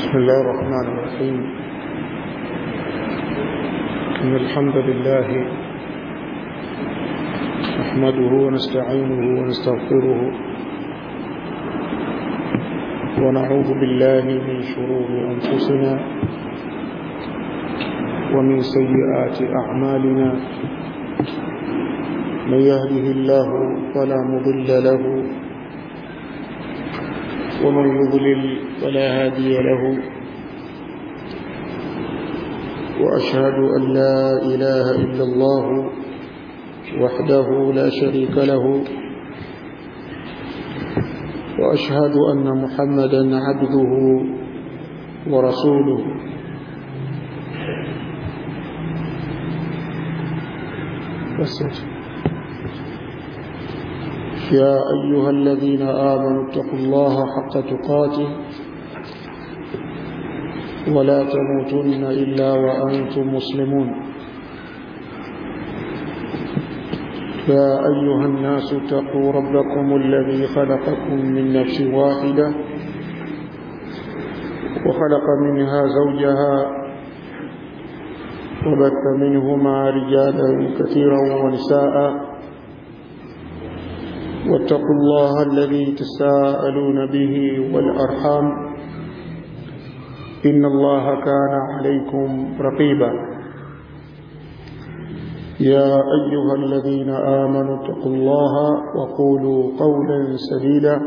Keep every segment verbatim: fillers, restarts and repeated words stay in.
بسم الله الرحمن الرحيم. إن الحمد لله نحمده ونستعينه ونستغفره ونعوذ بالله من شرور أنفسنا ومن سيئات أعمالنا. من يهده الله فلا مضل له ومن يضلل فلا هادي له. وأشهد أن لا إله إلا الله وحده لا شريك له، وأشهد أن محمدا عبده ورسوله. يا أيها الذين آمنوا اتقوا الله حق تقاته ولا تموتن إلا وأنتم مسلمون. يا أيها الناس اتقوا ربكم الذي خلقكم من نفس واحدة وخلق منها زوجها وبث منهما رجالا كثيرا ونساء. واتقوا الله الذي تساءلون به والأرحام إن الله كان عليكم رقيبا. يا أيها الذين آمنوا اتقوا الله وقولوا قولا سديدا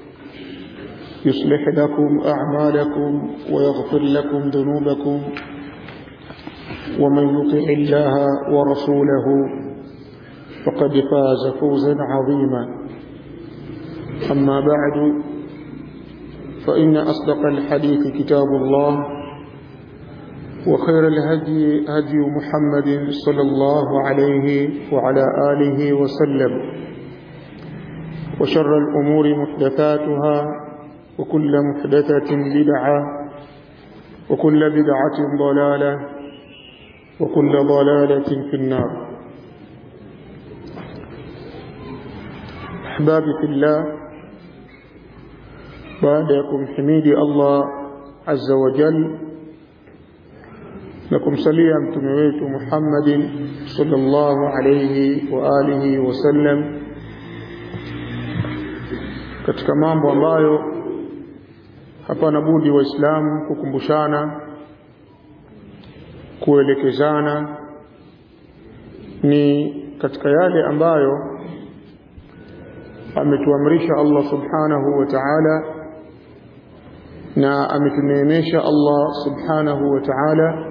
يصلح لكم أعمالكم ويغفر لكم ذنوبكم، ومن يطع الله ورسوله فقد فاز فوزا عظيما. أما بعد، فإن أصدق الحديث كتاب الله، وخير الهدي هدي محمد صلى الله عليه وعلى آله وسلم، وشر الأمور محدثاتها، وكل محدثة بدعة، وكل بدعة ضلالة، وكل ضلالة في النار. أحبابي في الله، بعدكم حميدي الله عز وجل، لكم سليا متمويت محمد صلى الله عليه وآله وسلم katika mambo ambayo hapana budi waislamu kukumbushana, kuelekezana, ni katika yale ambayo ametuamrisha Allah subhanahu wa ta'ala na ametuneemesha Allah subhanahu wa ta'ala,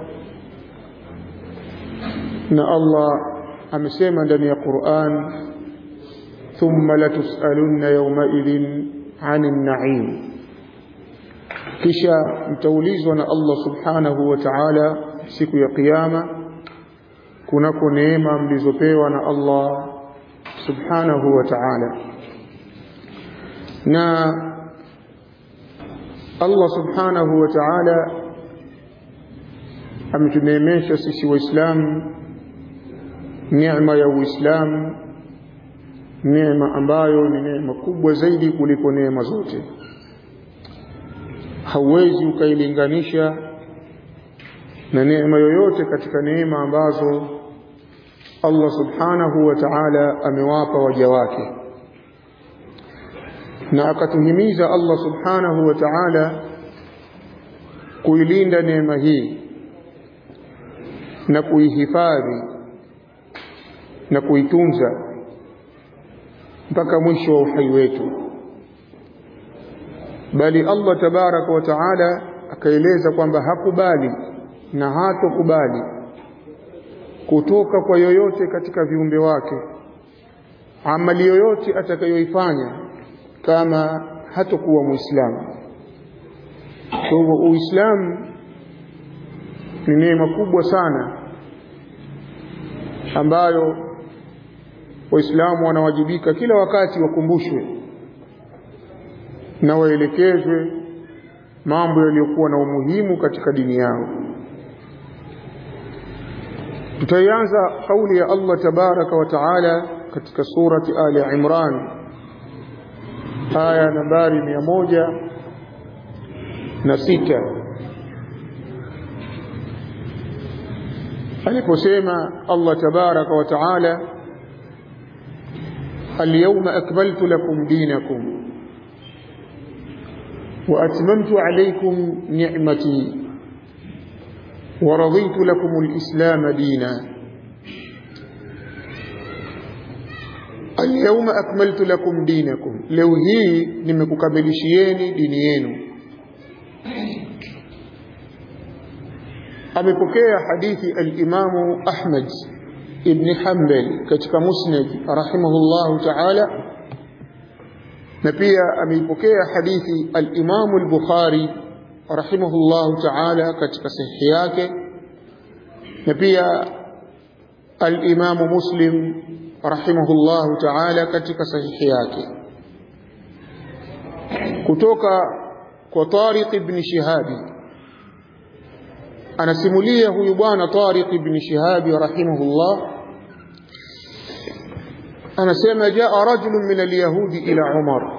na Allah amesema ndani ya Qur'an, thumma latus'alunna yawma idhin 'anil na'im, kisha mtaulizwa na Allah subhanahu wa ta'ala siku ya kiyama kunako neema mlizopewa na Allah subhanahu wa ta'ala. Na Allah subhanahu wa ta'ala ametuneemesha sisi waislamu neema ya Uislamu, neema ambayo ni neema kubwa zaidi kuliko neema zote. Hauwezi ukailinganisha na neema yoyote katika neema ambazo Allah subhanahu wa ta'ala amewapa waja wake. Na akatuhimiza Allah subhanahu wa ta'ala kuilinda neema hii na kuihifadhi na kuitunza mpaka mwisho wa uhai wetu. Bali Allah tabaraka wa ta'ala akaeleza kwamba hakubali na hatokubali kutoka kwa yoyote katika viumbe wake amali yoyote atakayoifanya kama hatakuwa Muislamu. Kwa hivyo Uislamu ni neema kubwa sana ambayo Waislamu wanawajibika kila wakati wakumbushwe na waelekezwe mambo yaliyokuwa na umuhimu katika dini yao. Tutaanza kauli ya Allah tabaraka wa taala katika surati Ali Imran aya nambari mia moja na sita aliposema Allah tabaraka wa taala al-yawma akmaltu lakum dinakum wa atmamtu alaykum ni'mati wa raditu lakum al-islam dina. al-yawma akmaltu lakum dinakum, leo hii nimekukamilishieni dini yenu. amepokea hadithi al-Imamu Ahmad ibn Hanbal katika Musnad rahimahullahu ta'ala, na pia ameipokea hadithi al-Imamu al-Bukhari rahimahullahu ta'ala katika sahihi yake, na pia al-Imamu Muslim rahimahullahu ta'ala katika sahihi yake, kutoka kwa Tariq ibn Shihabi. Anasimulia huyu bwana Tariq ibn Shihabi rahimahullah, anasema jaa rajulun min al-yahudi ila Umar,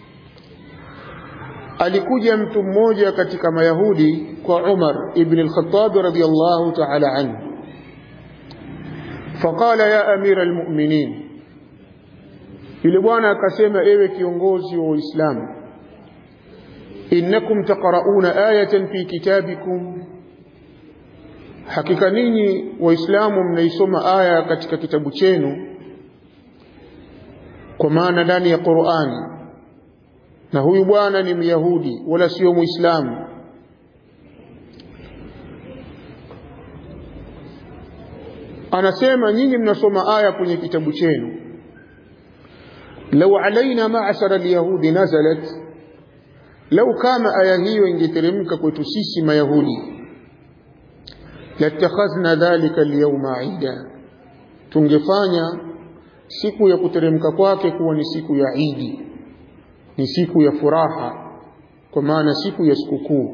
alikuja mtu mmoja katika mayahudi kwa Umar ibn al-Khattab radiyallahu ta'ala anhu. Faqala ya amira al-mu'minin, yule bwana akasema ewe kiongozi wa Uislamu, innakum taqra'una ayatan fi kitabikum, hakika ninyi waislamu mnaisoma aya katika kitabu chenu, kwa maana ndani ya Qur'ani, na huyu bwana ni Myahudi wala sio Muislamu. Anasema nyinyi mnasoma aya kwenye kitabu chenu, law alaina ma'ashara al-yahudi nazalat, lau kama aya hiyo ingeteremka kwetu sisi Mayahudi, latakhazna dhalika al-yawma 'ida, tungefanya siku ya kuteremka kwake kuwa ni siku ya Idi, ni siku ya furaha, kwa maana siku ya sikukuu.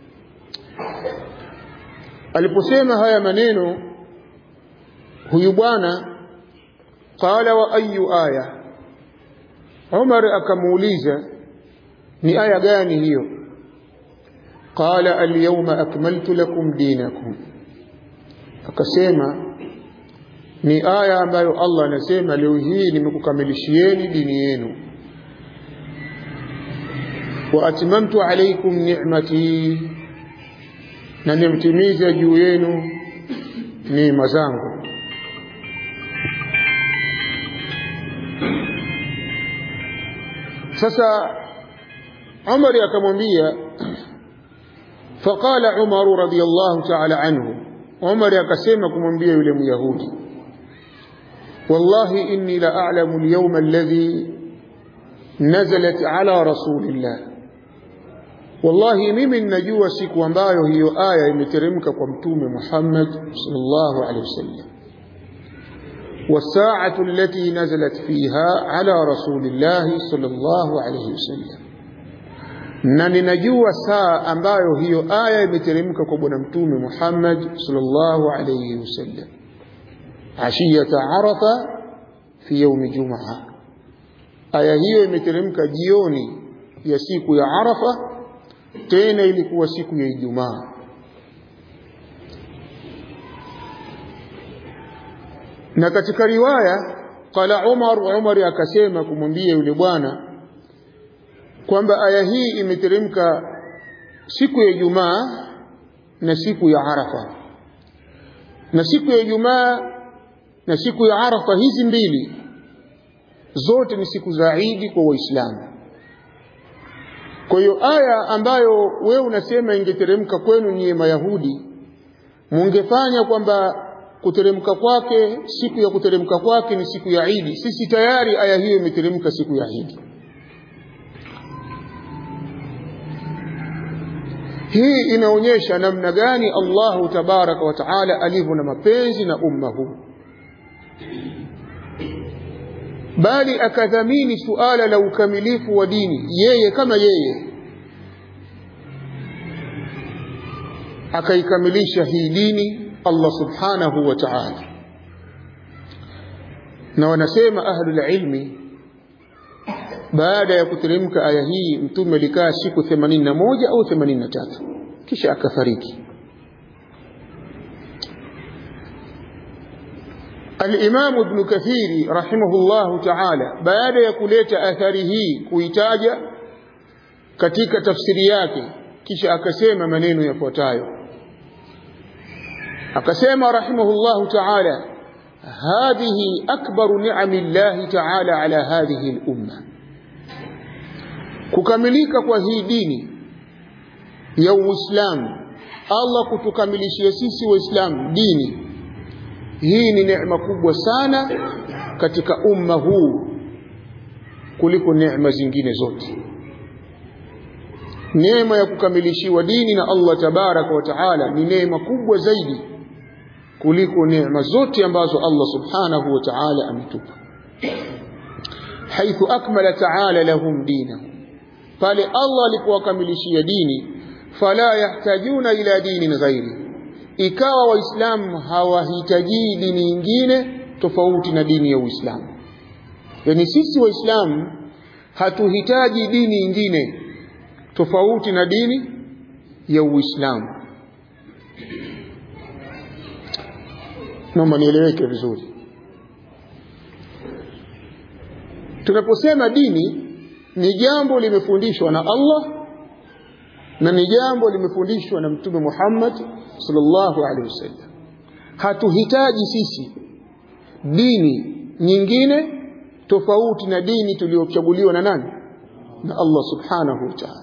Aliposema haya maneno huyu bwana, qala wa ayu aya, Umar akamuuliza ni aya gani hiyo? Qala al-yawma akmaltu lakum dinakum, akasema ni aya ambayo Allah anasema leo hii nimekukamilishieni dini yenu, wa atmamtu alaykum ni'mati, na nimtimiza juu yenu neema zangu. Sasa Umar akamwambia, faqala Umar radiyallahu ta'ala anhu, Umar akasema kumwambia yule Myahudi, wallahi inni la a'lamu al-yawma alladhi nazalat ala rasulillah, wallahi mimi ninajua siku ambayo hiyo aya imeteremka kwa mtume Muhammad sallallahu alaihi wasallam, wasaa'atu allati nazalat fiha ala rasulillah sallallahu alaihi wasallam, na ninajua saa ambayo hiyo aya imeteremka kwa bwana mtume Muhammad sallallahu alaihi wasallam, ashiyata arafa fi yawm jumaa, aya hiyo imeteremka jioni ya siku ya Arafa, tena ilikuwa siku ya Ijumaa. Na katika riwaya qala Umar, Umar akasema kumwambia yule bwana kwamba aya hii imeteremka siku ya Ijumaa na siku ya Arafa, na siku ya Ijumaa na siku ya Arafa hizi mbili zote ni siku za Eid kwa Waislamu. Kwa hiyo aya ambayo wewe unasema ingeteremka kwenu nyie Mayahudi, mungefanya kwamba kuteremka kwake, siku ya kuteremka kwake ni siku ya Eid. Sisi tayari aya hiyo imeteremka siku ya Eid. Hii inaonyesha namna gani Allahu tabaraka wa taala alivyo na mapenzi na umma huu, bali akadhamini suala la ukamilifu wa dini yeye kama yeye, akaikamilisha hii dini Allah subhanahu wa ta'ala. Na wanasema ahlul ilmi, baada ya kuteremka aya hii mtume alikaa siku themanini na moja au themanini na tatu kisha akafariki. Al-Imam Ibn Kathir rahimahullahu ta'ala baada ya kuleta athari hii kuitaja katika tafsiri yake kisha akasema maneno yafuatayo. Akasema rahimahullahu ta'ala, hadhihi akbaru ni'amillahi ta'ala ala hadhihi al-umma. Kukamilika kwa hii dini ya Uislamu, Allah kutukamilishia sisi Waislamu dini hii, ni neema kubwa sana katika umma huu kuliko neema zingine zote. Neema ya kukamilishiwa dini na Allah tabaraka wa taala ni neema kubwa zaidi kuliko neema zote ambazo Allah subhanahu wa ta'ala ametupa. Haithu akmala ta'ala lahum dinahum, pale Allah alipowakamilishia dini, fala yahtajuna ila dinin ghairi, ikawa waislamu hawahitaji dini nyingine tofauti na dini ya Uislamu. Yani sisi waislamu hatuhitaji dini nyingine tofauti na dini ya Uislamu. Naomba nieleweke vizuri. Tunaposema dini ni jambo limefundishwa na Allah na ni jambo limefundishwa na Mtume Muhammad sallallahu alaihi wasallam, hatuhitaji sisi dini nyingine tofauti na dini tuliyochaguliwa na nani? Na Allah subhanahu wa ta'ala.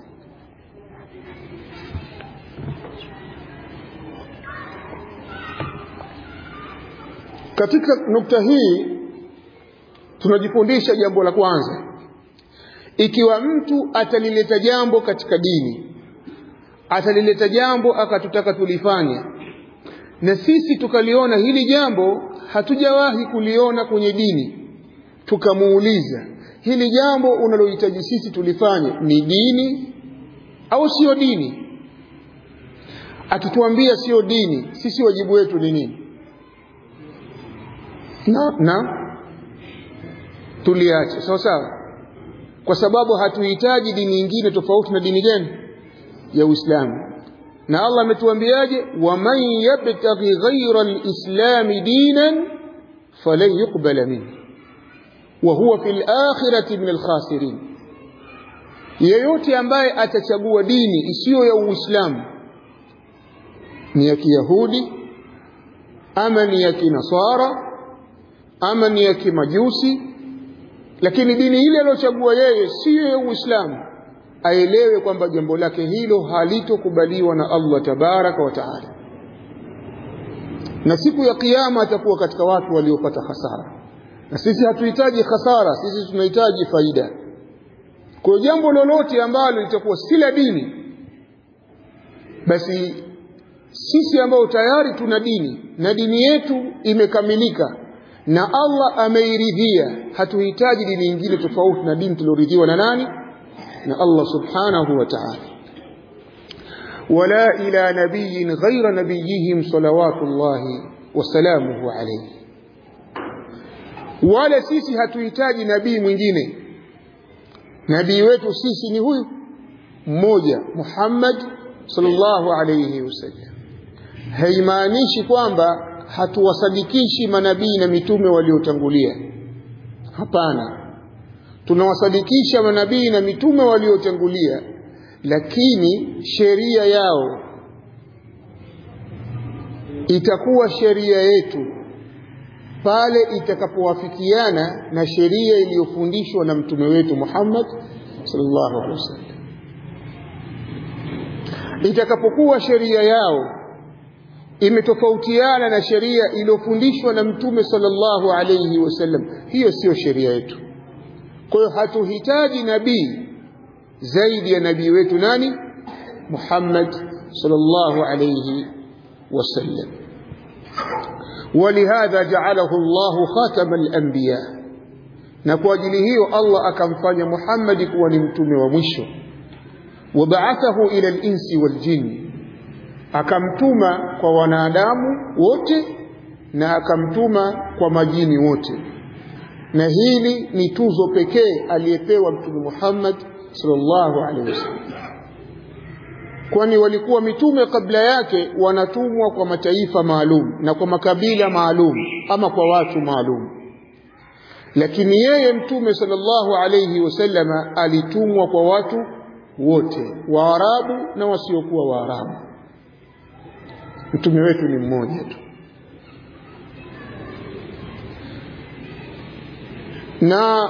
Katika nukta hii tunajifundisha jambo la kwanza. Ikiwa mtu atalileta jambo katika dini, atalileta jambo akatutaka tulifanye, na sisi tukaliona hili jambo hatujawahi kuliona kwenye dini, tukamuuliza, hili jambo unalohitaji sisi tulifanye ni dini au sio dini? Akituambia sio dini, sisi wajibu wetu ni nini? Na, na tuliache sawa sawa, kwa sababu hatuhitaji dini nyingine tofauti na dini gani? Ya Uislamu. Na Allah ametuambiaje? wa man yabtaghi ghayra al-islam dinan falan yuqbala minhu wa huwa fil akhirati min al-khasirin. Yeyote ambaye atachagua dini isiyo ya Uislamu, ni ya Kiyahudi ama ni ya Kinasara ama ni ya Kimajusi, lakini dini ile aliyochagua yeye siyo ya Uislamu, aelewe kwamba jambo lake hilo halitokubaliwa na Allah tabaraka wa taala, na siku ya kiyama atakuwa katika watu waliopata hasara. Na sisi hatuhitaji hasara, sisi tunahitaji faida. Kwa jambo lolote ambalo litakuwa si la dini, basi sisi ambao tayari tuna dini na dini yetu imekamilika na Allah ameiridhia, hatuhitaji dini nyingine tofauti na dini tuliyoridhiwa na nani? Na Allah subhanahu wa ta'ala. Wala ila nabiyyin ghayra nabiyihim salawatullahi wa salamuhu alayhi, wala sisi hatuhitaji nabii mwingine. Nabii wetu sisi ni huyu mmoja, Muhammad sallallahu alayhi wasallam. Haimaanishi kwamba hatuwasadikishi manabii na mitume waliotangulia. Hapana, tunawasadikisha manabii na mitume waliotangulia, lakini sheria yao itakuwa sheria yetu pale itakapowafikiana na sheria iliyofundishwa na mtume wetu Muhammad sallallahu alaihi wasallam. Itakapokuwa sheria yao imetofautiana na sheria iliyofundishwa na mtume sallallahu alayhi wasallam, hiyo sio sheria yetu. Kwa hiyo hatuhitaji nabii zaidi ya nabii wetu nani? Muhammad sallallahu alayhi wasallam. ولهذا جعله الله خاتم الأنبياء, na kwa ajili hiyo Allah akamfanya Muhammad kuwa ni mtume wa mwisho. وبعثه إلى الإنس والجن, akamtuma kwa wanadamu wote na akamtuma kwa majini wote. Na hili ni tuzo pekee aliyepewa Mtume Muhammad sallallahu alaihi wasallam, kwani walikuwa mitume kabla yake wanatumwa kwa mataifa maalum na kwa makabila maalum. ama kwa watu maalum. Lakini yeye Mtume sallallahu alayhi wasallama alitumwa kwa watu wote, Waarabu na wasiokuwa Waarabu. Mtume wetu ni mmoja tu. Na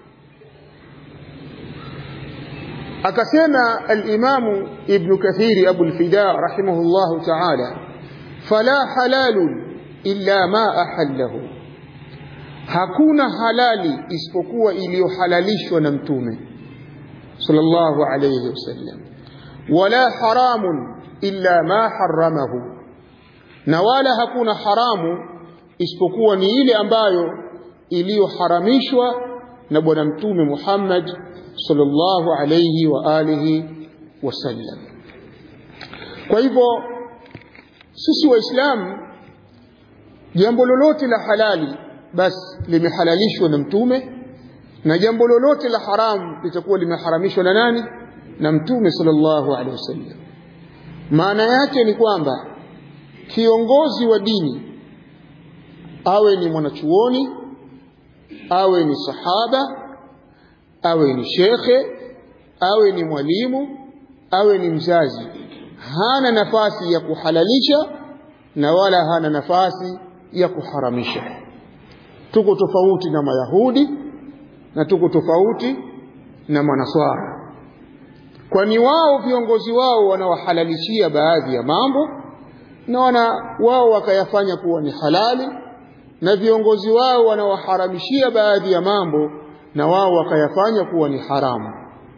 akasema al-Imam Ibn Kathir Abu al-Fida rahimahullah ta'ala, fala halalun illa ma ahallahu, hakuna halali isipokuwa iliyohalalishwa na Mtume sallallahu alayhi wasallam, wala haramun illa ma haramahu, na wala hakuna haramu isipokuwa ni ile ambayo iliyoharamishwa na bwana Mtume Muhammad sallallahu alayhi wa alihi wasallam. Kwa hivyo sisi Waislamu, jambo lolote la halali basi limehalalishwa na Mtume, na jambo lolote la haramu litakuwa limeharamishwa na nani? Na Mtume sallallahu alaihi wasallam. Maana yake ni kwamba kiongozi wa dini, awe ni mwanachuoni, awe ni sahaba, awe ni shekhe, awe ni mwalimu, awe ni mzazi, hana nafasi ya kuhalalisha na wala hana nafasi ya kuharamisha. Tuko tofauti na Mayahudi na tuko tofauti na Manaswara, kwani wao viongozi wao wanawahalalishia baadhi ya mambo na wana wao wakayafanya kuwa ni halali, na viongozi wao wanawaharamishia baadhi ya mambo na wao wakayafanya kuwa ni haramu.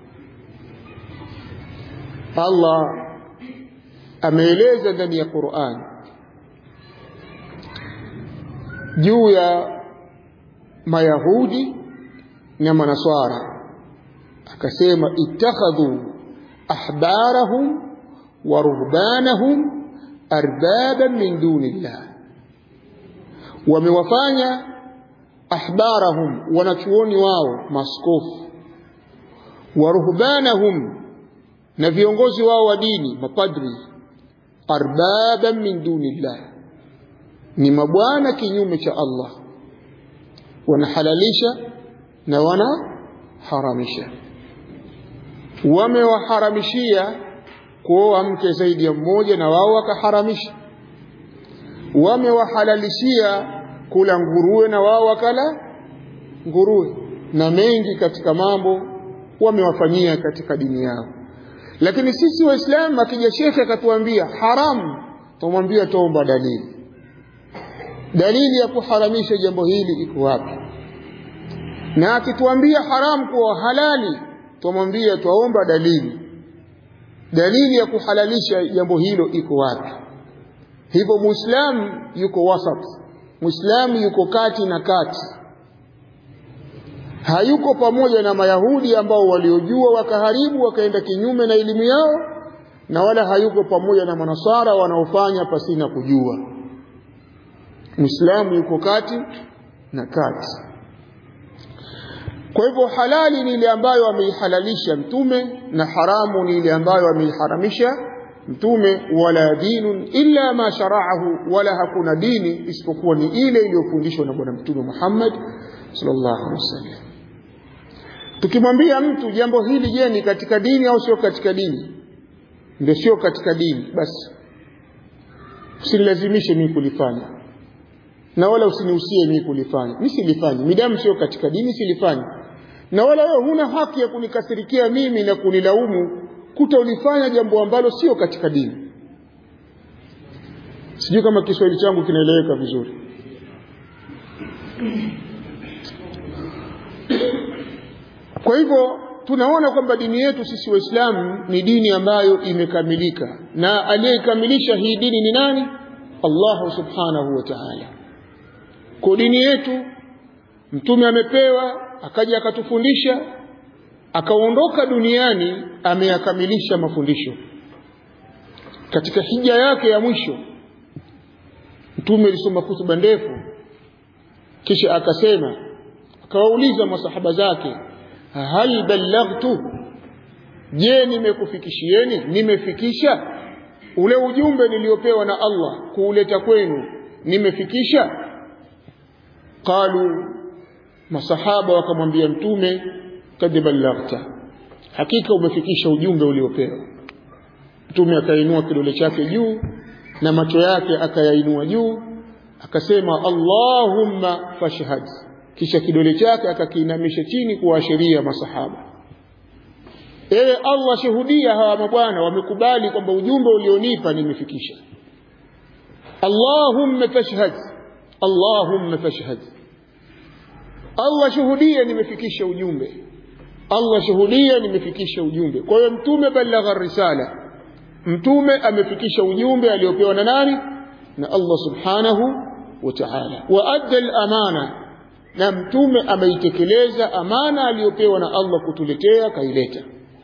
Allah ameeleza ndani ya Qur'an juu ya Mayahudi na Manaswara, akasema ittakhadhu ahbarahum wa ruhbanahum arbaban min dunillah, wamewafanya ahbarahum, wanachuoni wao maskofu, wa ruhbanahum, na viongozi wao wa dini mapadri, arbaban min dunillah, ni mabwana kinyume cha Allah, wanahalalisha na wanaharamisha. Wamewaharamishia kuoa mke zaidi ya mmoja na wao wakaharamisha. Wamewahalalishia kula nguruwe na wao wakala nguruwe, na mengi katika mambo wamewafanyia katika dini yao. Lakini sisi Waislamu, akija shekhe akatuambia haramu, tumwambia tuomba dalili. Dalili ya kuharamisha jambo hili iko wapi? Na akituambia haramu kwa halali, tumwambia tuomba dalili. Dalili ya kuhalalisha jambo hilo iko wapi? Hivyo Muislamu yuko wasat, Muislamu yuko kati na kati. Hayuko pamoja na Mayahudi ambao waliojua wakaharibu wakaenda kinyume na elimu yao, na wala hayuko pamoja na Manasara wanaofanya pasina kujua. Muislamu yuko kati na kati. Kwa hivyo halali ni ile ambayo ameihalalisha Mtume, na haramu ni ile ambayo ameiharamisha Mtume. Wala dinun illa ma shara'ahu, wala hakuna dini isipokuwa ni ile iliyofundishwa na bwana Mtume Muhammad sallallahu alaihi wasallam. Tukimwambia mtu jambo hili, je, ni katika dini au sio katika dini? Ndio sio katika dini, basi usinilazimishe mimi kulifanya, na wala usinihusie mimi kulifanya. Mimi silifanya, midamu sio katika dini silifanya. Na wala wewe huna haki ya kunikasirikia mimi na kunilaumu kutoulifanya jambo ambalo sio katika dini. Sijui kama Kiswahili changu kinaeleweka vizuri. Kwa hivyo tunaona kwamba dini yetu sisi Waislamu ni dini ambayo imekamilika, na aliyekamilisha hii dini ni nani? Allah subhanahu wa ta'ala. Kwa dini yetu Mtume amepewa, akaja akatufundisha, akaondoka duniani, ameyakamilisha mafundisho. Katika hija yake ya mwisho Mtume alisoma hutuba ndefu, kisha akasema, akawauliza masahaba zake, hal ballaghtu, je, nimekufikishieni? Nimefikisha ule ujumbe niliopewa na Allah kuuleta kwenu? Nimefikisha? qalu, masahaba wakamwambia mtume, kad ballaghta, hakika umefikisha ujumbe uliopewa. Mtume akainua kidole chake juu na macho yake akayainua juu, akasema Allahumma fashhad, kisha kidole chake akakiinamisha chini kuashiria masahaba. Ewe Allah, shuhudia hawa mabwana wamekubali kwamba ujumbe ulionipa nimefikisha. Allahumma fashhad, Allahumma fashhad, Allah shuhudia nimefikisha ujumbe, Allah shuhudia nimefikisha ujumbe. Kwa hiyo mtume balagha risala, mtume amefikisha ujumbe aliopewa na nani? Na Allah subhanahu wa ta'ala. Wa adda al-amana, na mtume ameitekeleza amana aliyopewa na Allah kutuletea, kaileta.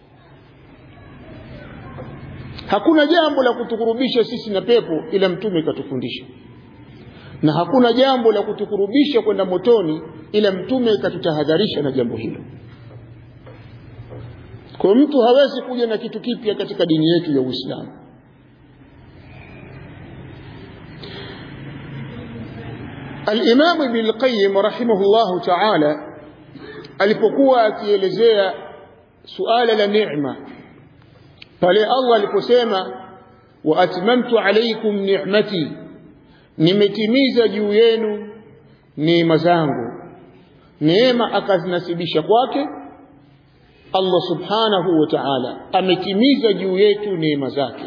Hakuna jambo la kutukurubisha sisi na pepo ila mtume katufundisha, na hakuna jambo la kutukurubisha kwenda motoni ila mtume katutahadharisha na jambo hilo. Kwa mtu hawezi kuja na kitu kipya katika dini yetu ya Uislamu. Al-Imam Ibn al-Qayyim rahimahullahu ta'ala alipokuwa akielezea suala la neema, pale Allah aliposema wa atmamtu alaykum ni'mati, nimetimiza juu yenu neema zangu, neema akazinasibisha kwake Allah subhanahu wa ta'ala, ametimiza juu yetu neema zake.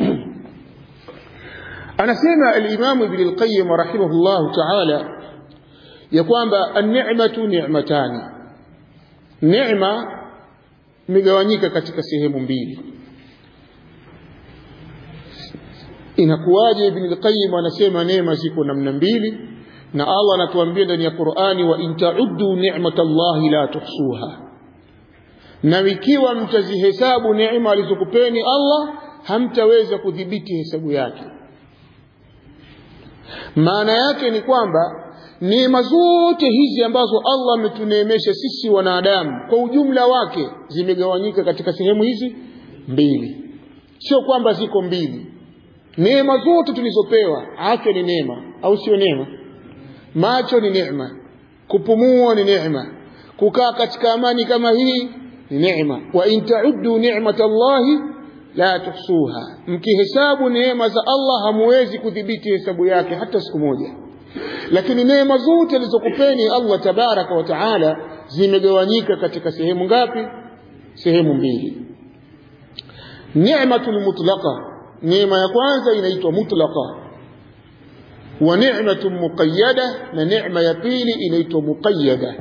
Anasema al-Imam Ibn al-Qayyim rahimahullahu ta'ala ya kwamba an-ni'matu ni'matani, neema imegawanyika katika sehemu mbili. Inakuwaje? Ibn al-Qayyim anasema neema ziko namna mbili, na Allah anatuambia ndani ya Qur'ani, wa in ta'uddu ni'matallahi la tuhsuha, na ikiwa mtazihesabu neema alizokupeni Allah hamtaweza kudhibiti hesabu yake. Maana yake ni kwamba neema zote hizi ambazo Allah ametuneemesha sisi wanadamu kwa ujumla wake zimegawanyika katika sehemu hizi mbili. Sio kwamba ziko mbili. Neema zote tulizopewa, afya ni neema au sio neema? Macho ni neema, kupumua ni neema, kukaa katika amani kama hii ni neema. Wa in ta'uddu ni'matallahi la tuhsuha, mkihesabu neema za Allah hamwezi kudhibiti hesabu yake hata siku moja. Lakini neema zote alizokupeni Allah tabaraka wa taala zimegawanyika katika sehemu ngapi? Sehemu mbili. Ni'matul mutlaqa, neema ya kwanza inaitwa mutlaqa, wa ni'matun muqayyada, na neema ya pili inaitwa muqayyada.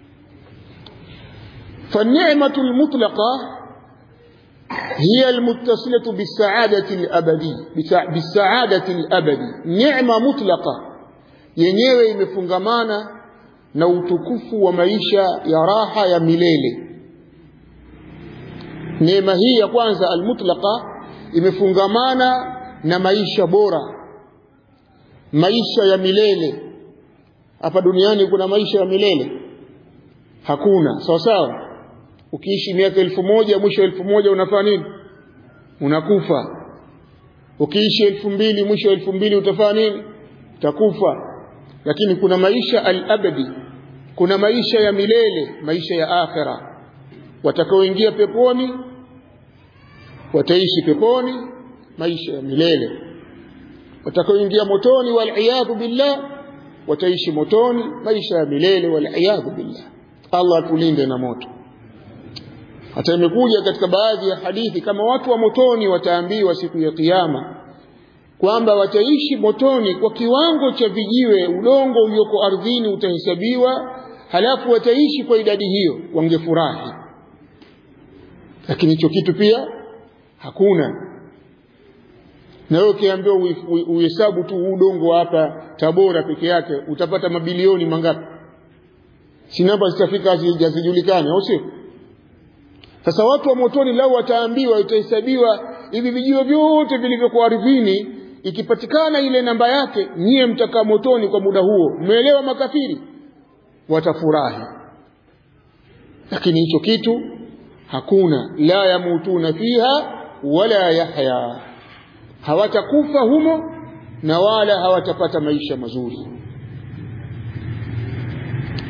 فالنعمة المطلقة هي المتصلة بالسعادة الأبدية، بالسعادة الأبدية. نعمة مطلقة yenyewe imefungamana na utukufu wa maisha ya raha ya milele. Neema hii ya kwanza almutlaqa imefungamana na maisha bora, maisha ya milele. Hapa duniani kuna maisha ya milele? Hakuna. Sawa sawa. Ukiishi miaka elfu moja, mwisho elfu moja unafanya nini? Unakufa. Ukiishi elfu mbili, mwisho elfu mbili utafanya nini? Utakufa. Lakini kuna maisha al-abadi, kuna maisha ya milele, maisha ya akhira. Watakaoingia peponi wataishi peponi, maisha ya milele. Watakaoingia motoni wal-iyadhu billah wataishi motoni, maisha ya milele wal-iyadhu billah. Allah tulinde na moto. Hata imekuja katika baadhi ya hadithi kama watu wa motoni wataambiwa siku ya kiyama kwamba wataishi motoni kwa kiwango cha vijiwe, udongo ulioko ardhini utahesabiwa, halafu wataishi kwa idadi hiyo, wangefurahi. Lakini hicho kitu pia hakuna. Na wewe ukiambiwa uhesabu tu udongo hapa Tabora peke yake utapata mabilioni mangapi? Si namba zitafika hazijulikane, au sio? Sasa watu wa motoni lao wataambiwa, itahesabiwa hivi vijiwe vyote vilivyokuwa ardhini, ikipatikana ile namba yake nyie mtakaa motoni kwa muda huo. Umeelewa makafiri? Watafurahi. Lakini hicho kitu hakuna. La yamutuna fiha wala yahya, hawatakufa humo na wala hawatapata maisha mazuri.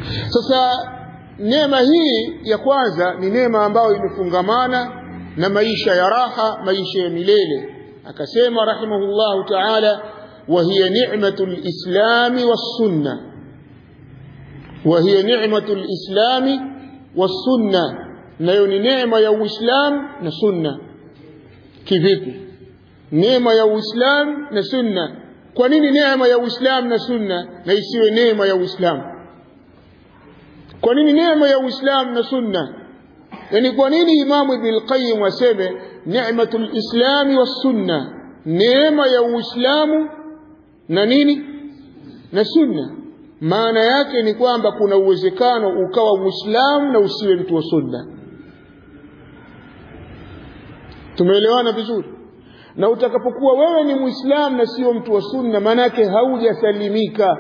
Sasa neema hii ya kwanza ni neema ambayo imefungamana na maisha ya raha, maisha ya milele. Akasema rahimahullahu ta'ala, wa hiya ni'matul islami was sunnah, wa hiya ni'matul islami was sunnah, nayo ni neema ya Uislamu na sunna. Kivipi neema ya Uislamu na sunna? Kwa nini neema ya Uislamu na sunna na isiwe neema ya Uislamu? Kwa nini neema ya Uislamu na sunna? Yani kwa nini Imam Ibn al-Qayyim waseme ni'matul islami was sunna, neema ya Uislamu na nini na sunna? Maana yake ni kwamba kuna uwezekano ukawa Muislamu na usiwe mtu wa sunna. Tumeelewana vizuri? Na utakapokuwa wewe ni Muislamu na sio mtu wa sunna, maana yake haujasalimika.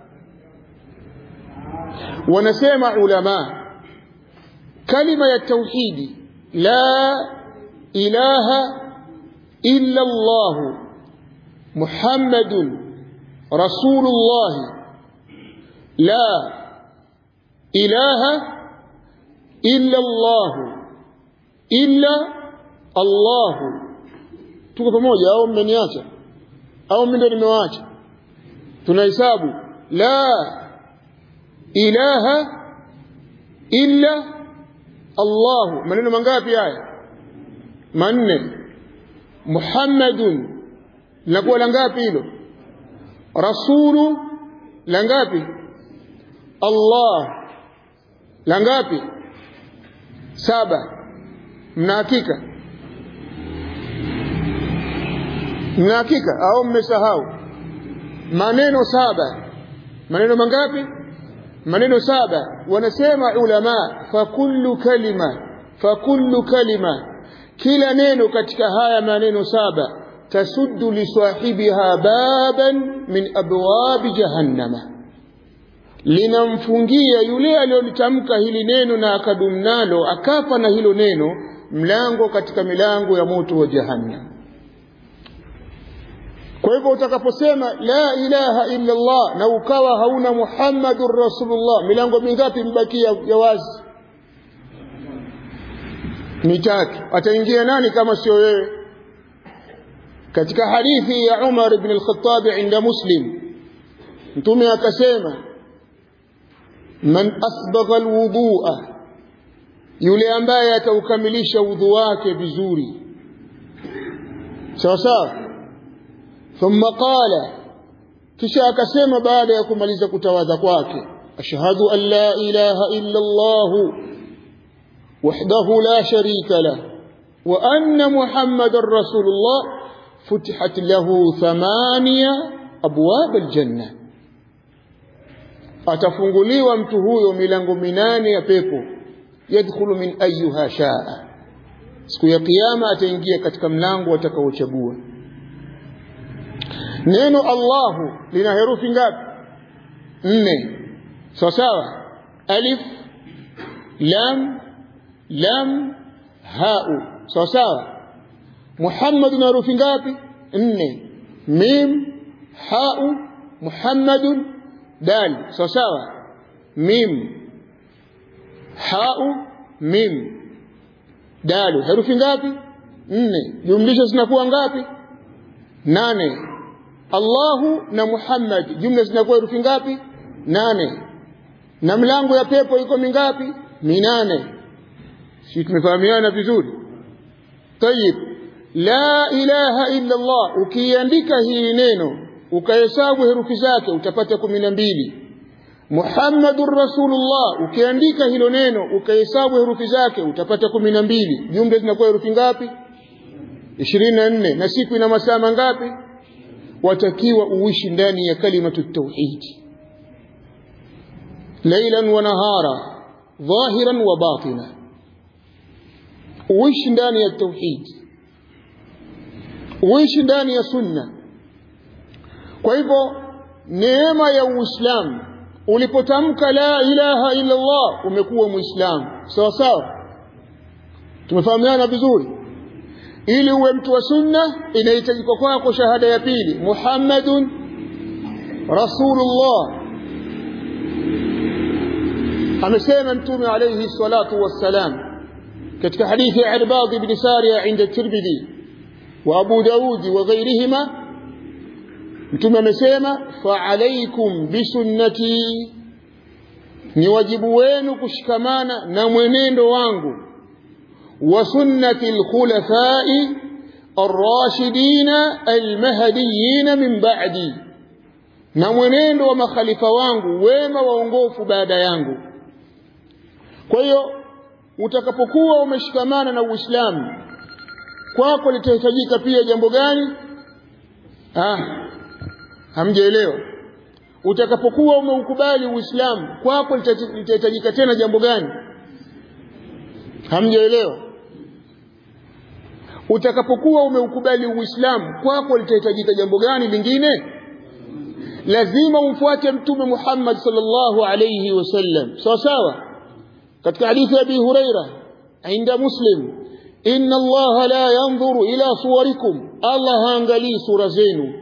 Wanasema ulama, kalima ya tauhidi la ilaha illa Allah Muhammadun Rasulullah, la ilaha illa Allah illa Allah. Tuko pamoja au mmeniacha au mimi ndo nimewaacha? Tunahesabu la ilaha illa Allah. Maneno mangapi haya? Manne. Muhammadun linakuwa la ngapi hilo? Rasulu la ngapi? Allah la ngapi? Saba. Mna hakika? Mna hakika au mmesahau? Maneno saba. Maneno mangapi? Maneno saba. Wanasema ulama, fa kullu kalima, fa kullu kalima, kila neno katika haya maneno saba, tasuddu li sahibiha baban min abwab jahannama, linamfungia yule aliyolitamka hili neno na akadumu nalo akafa na hilo neno mlango katika milango ya moto wa jahannam. Kwa hivyo utakaposema la ilaha illa Allah na ukawa hauna Muhammadur Rasulullah, milango mingapi mbakia ya wazi? Mitatu. Ataingia nani kama sio wewe? Katika hadithi ya Umar ibn al-Khattab inda Muslim, Mtume akasema, man asbagha alwudu'a, yule ambaye ataukamilisha udhu wake vizuri sawa sawa. Thumma qala, kisha akasema baada ya kumaliza kutawadha kwake, ashhadu an la ilaha illa Allah wahdahu la sharika lah wa anna Muhammadar Rasulullah, futihat lahu thamania abwab aljanna, atafunguliwa mtu huyo milango minane ya pepo, yadkhulu min ayyuha shaa, siku ya kiyama ataingia katika mlango atakaochagua. Neno Allahu lina herufi ngapi? Nne. Sawa sawa. Alif, lam, lam, hau. Sawa sawa. Muhammad na herufi ngapi? Nne. Mim, hau, Muhammadun, dal. Sawa sawa. Mim, hau, mim, dal. Herufi ngapi? Nne. Jumlisha zinakuwa ngapi? Nane. Allahu na Muhammad jumla zinakuwa herufi ngapi? Nane. Na mlango ya pepo iko mingapi? Minane. Sisi tumefahamiana vizuri? Tayib. La ilaha illa Allah, ukiandika hili neno ukahesabu herufi zake utapata kumi na mbili. Muhammadur Rasulullah, ukiandika hilo neno ukahesabu herufi zake utapata kumi na mbili. Jumla zinakuwa herufi ngapi? ishirini na nne. Na siku ina masaa mangapi? Watakiwa uishi ndani ya kalimatu tauhid laylan wa nahara, dhahiran wa batina, uishi ndani ya tauhid, uishi ndani ya sunna. Kwa hivyo neema ya Uislamu, ulipotamka la ilaha illa Allah umekuwa Muislamu. Sawa sawa? Tumefahamiana vizuri? Ili uwe mtu wa sunna inahitaji kwako shahada ya pili, Muhammadun Rasulullah. amesema mtume alayhi salatu wassalam katika hadithi ya Irbad ibn Sariya inda Tirmidhi wa Abu Daud wa ghayrihima, mtume amesema fa alaykum bisunnati, ni wajibu wenu kushikamana na mwenendo wangu, wa sunnati al-khulafai ar-rashidin al-mahdiyyin min ba'di, na mwenendo wa makhalifa wangu wema waongofu baada yangu. Kwa hiyo utakapokuwa umeshikamana na Uislamu, kwako litahitajika pia jambo gani? Ah, hamjaelewa. Utakapokuwa umeukubali Uislamu, kwako litahitajika tena jambo gani? Hamjaelewa. Utakapokuwa umeukubali Uislamu, kwako litahitajika jambo gani lingine? Lazima umfuate Mtume Muhammad sallallahu alayhi wasallam. Sawa sawa. Katika hadithi ya Abi Huraira inda Muslim, inna Allah la yanzuru ila suwarikum, Allah haangalii sura zenu,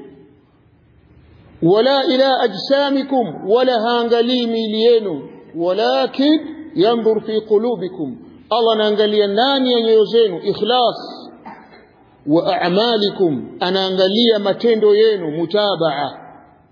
wala ila ajsamikum, wala haangalii miili yenu, walakin yanzur fi qulubikum, Allah anaangalia ndani ya nyoyo zenu, ikhlas, wa a'malikum, anaangalia matendo yenu, mutabaa.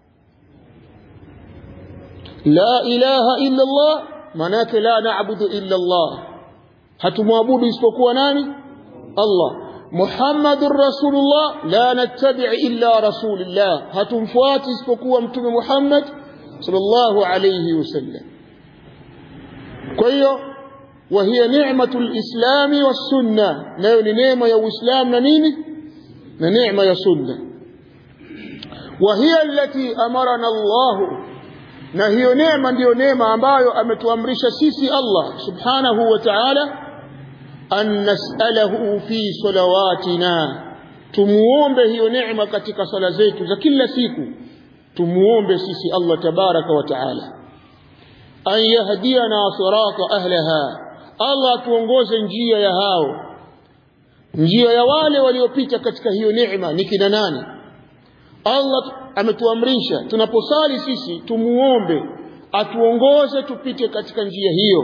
La ilaha illa Allah, manake la na'budu illa Allah, hatumwabudu isipokuwa nani? Allah. Muhammadur Rasulullah, la nattabi' illa Rasulillah, hatumfuati isipokuwa mtume Muhammad sallallahu alayhi wasallam. Kwa hiyo wa hiya ni'matul islami was sunnah, nayo ni neema ya Uislamu na nini? Na neema ya sunna. Wa hiya allati amarana Allah, na hiyo neema ndiyo neema ambayo ametuamrisha sisi Allah subhanahu wa ta'ala an nas'alahu fi salawatina, tumuombe hiyo neema katika sala zetu za kila siku. Tumuombe sisi Allah tabaraka wa ta'ala an yahdiana sirata ahlaha, Allah tuongoze njia ya hao, njia ya wale waliopita katika hiyo neema. Ni kina nani? Allah ametuamrisha tunaposali sisi tumuombe atuongoze tupite katika njia hiyo.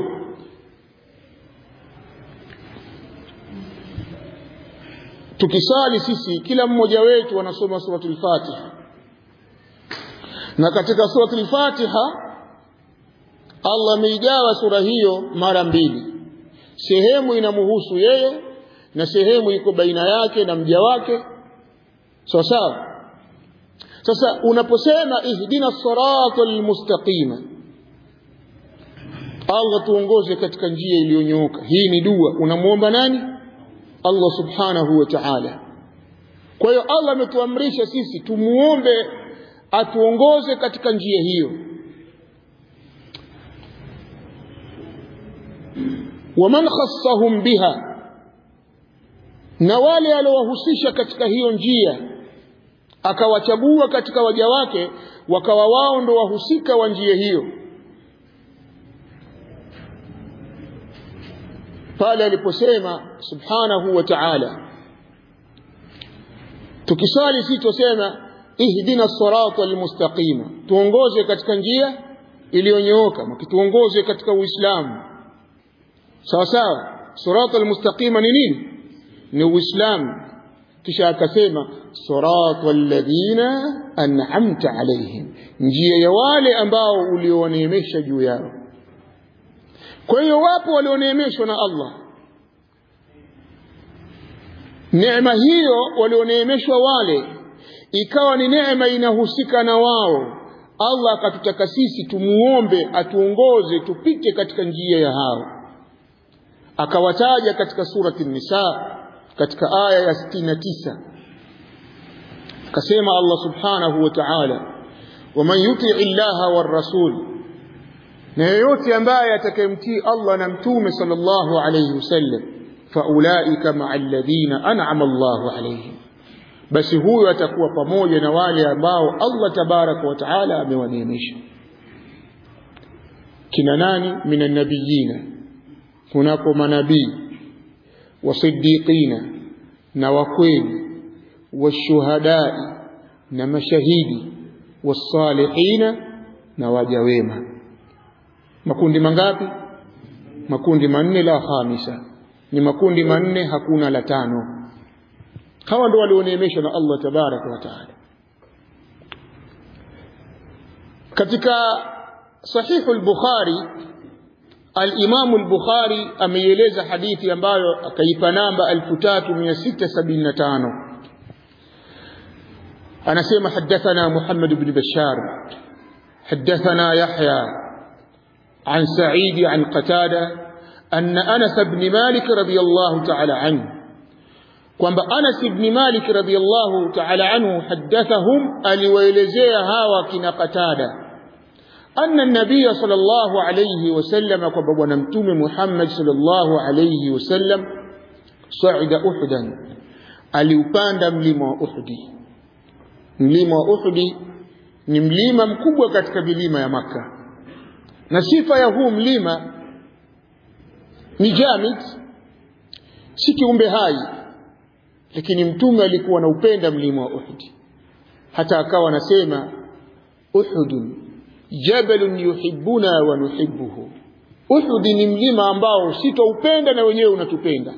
Tukisali sisi, kila mmoja wetu anasoma suratul Fatiha, na katika suratul Fatiha Allah ameigawa sura hiyo mara mbili. Sehemu inamhusu yeye na sehemu iko baina yake na mja wake. Sawa sawa. Sasa unaposema ihdina siratal mustaqima, Allah tuongoze katika njia iliyonyooka, hii ni dua. Unamuomba nani? Allah subhanahu wa ta'ala. Kwa hiyo Allah ametuamrisha sisi tumuombe atuongoze katika njia hiyo. Waman khassahum biha, na wale aliowahusisha katika hiyo njia akawachagua katika waja wake wakawa wao ndo wahusika wa njia hiyo. Pale aliposema subhanahu wa ta'ala, tukisali sisi tusema ihdina siratal mustaqima, tuongoze katika njia iliyonyooka, mkituongoze katika Uislamu. Sawa sawa. Siratal mustaqima ni nini? Ni Uislamu. Kisha akasema siratal ladhina an'amta alayhim, njia ya wale ambao uliowaneemesha juu yao. Kwa hiyo wapo walioneemeshwa na Allah, neema hiyo walioneemeshwa wale ikawa ni neema inahusika na wao. Allah akatutaka sisi tumuombe atuongoze tupite katika njia ya hao. Akawataja katika surati An-Nisa katika aya ya sitini na tisa, akasema Allah subhanahu wa ta'ala, waman yuti'i Allaha war rasul, na yeyote ambaye atakayemtii Allah na mtume sallallahu alayhi wasallam, faulaika ma'al ladhina an'ama Allahu alayhim, basi huyo atakuwa pamoja na wale ambao Allah tabaraka wa taala amewaneemesha. Kina nani? Minan nabiyina, kunako manabii, wasiddiqina, na wakweli, washuhadai, na mashahidi, wasalihina, na waja wema. makundi mangapi? Makundi manne, la khamisa. Ni makundi manne, hakuna la tano. Hawa ndio walioneemeshwa na Allah tabaraka wa taala. Katika Sahih al-Bukhari, al-Imam al-Bukhari ameieleza hadithi ambayo akaipa namba elfu tatu mia sita sabini na tano. Anasema hadathana Muhammad ibn Bashar hadathana Yahya an Sa'id an Qatada anna Anas ibn Malik radiyallahu ta'ala anhu, kwamba Anas ibn Malik radiyallahu ta'ala anhu hadathahum, aliwaelezea hawa kina Qatada, anna an-nabiy sallallahu alayhi wasallam, kwamba bwana mtume Muhammad sallallahu alayhi wasallam sa'ida Uhudan, aliupanda mlima wa Uhudi. Mlima wa Uhudi ni mlima mkubwa katika milima ya Makka, na sifa ya huu mlima ni jamid, si kiumbe hai, lakini mtume alikuwa na upenda mlima wa Uhudi, hata akawa anasema Uhudun jabalun yuhibbuna wa nuhibbuhu. Uhudi ni mlima ambao sitaupenda na wenyewe unatupenda.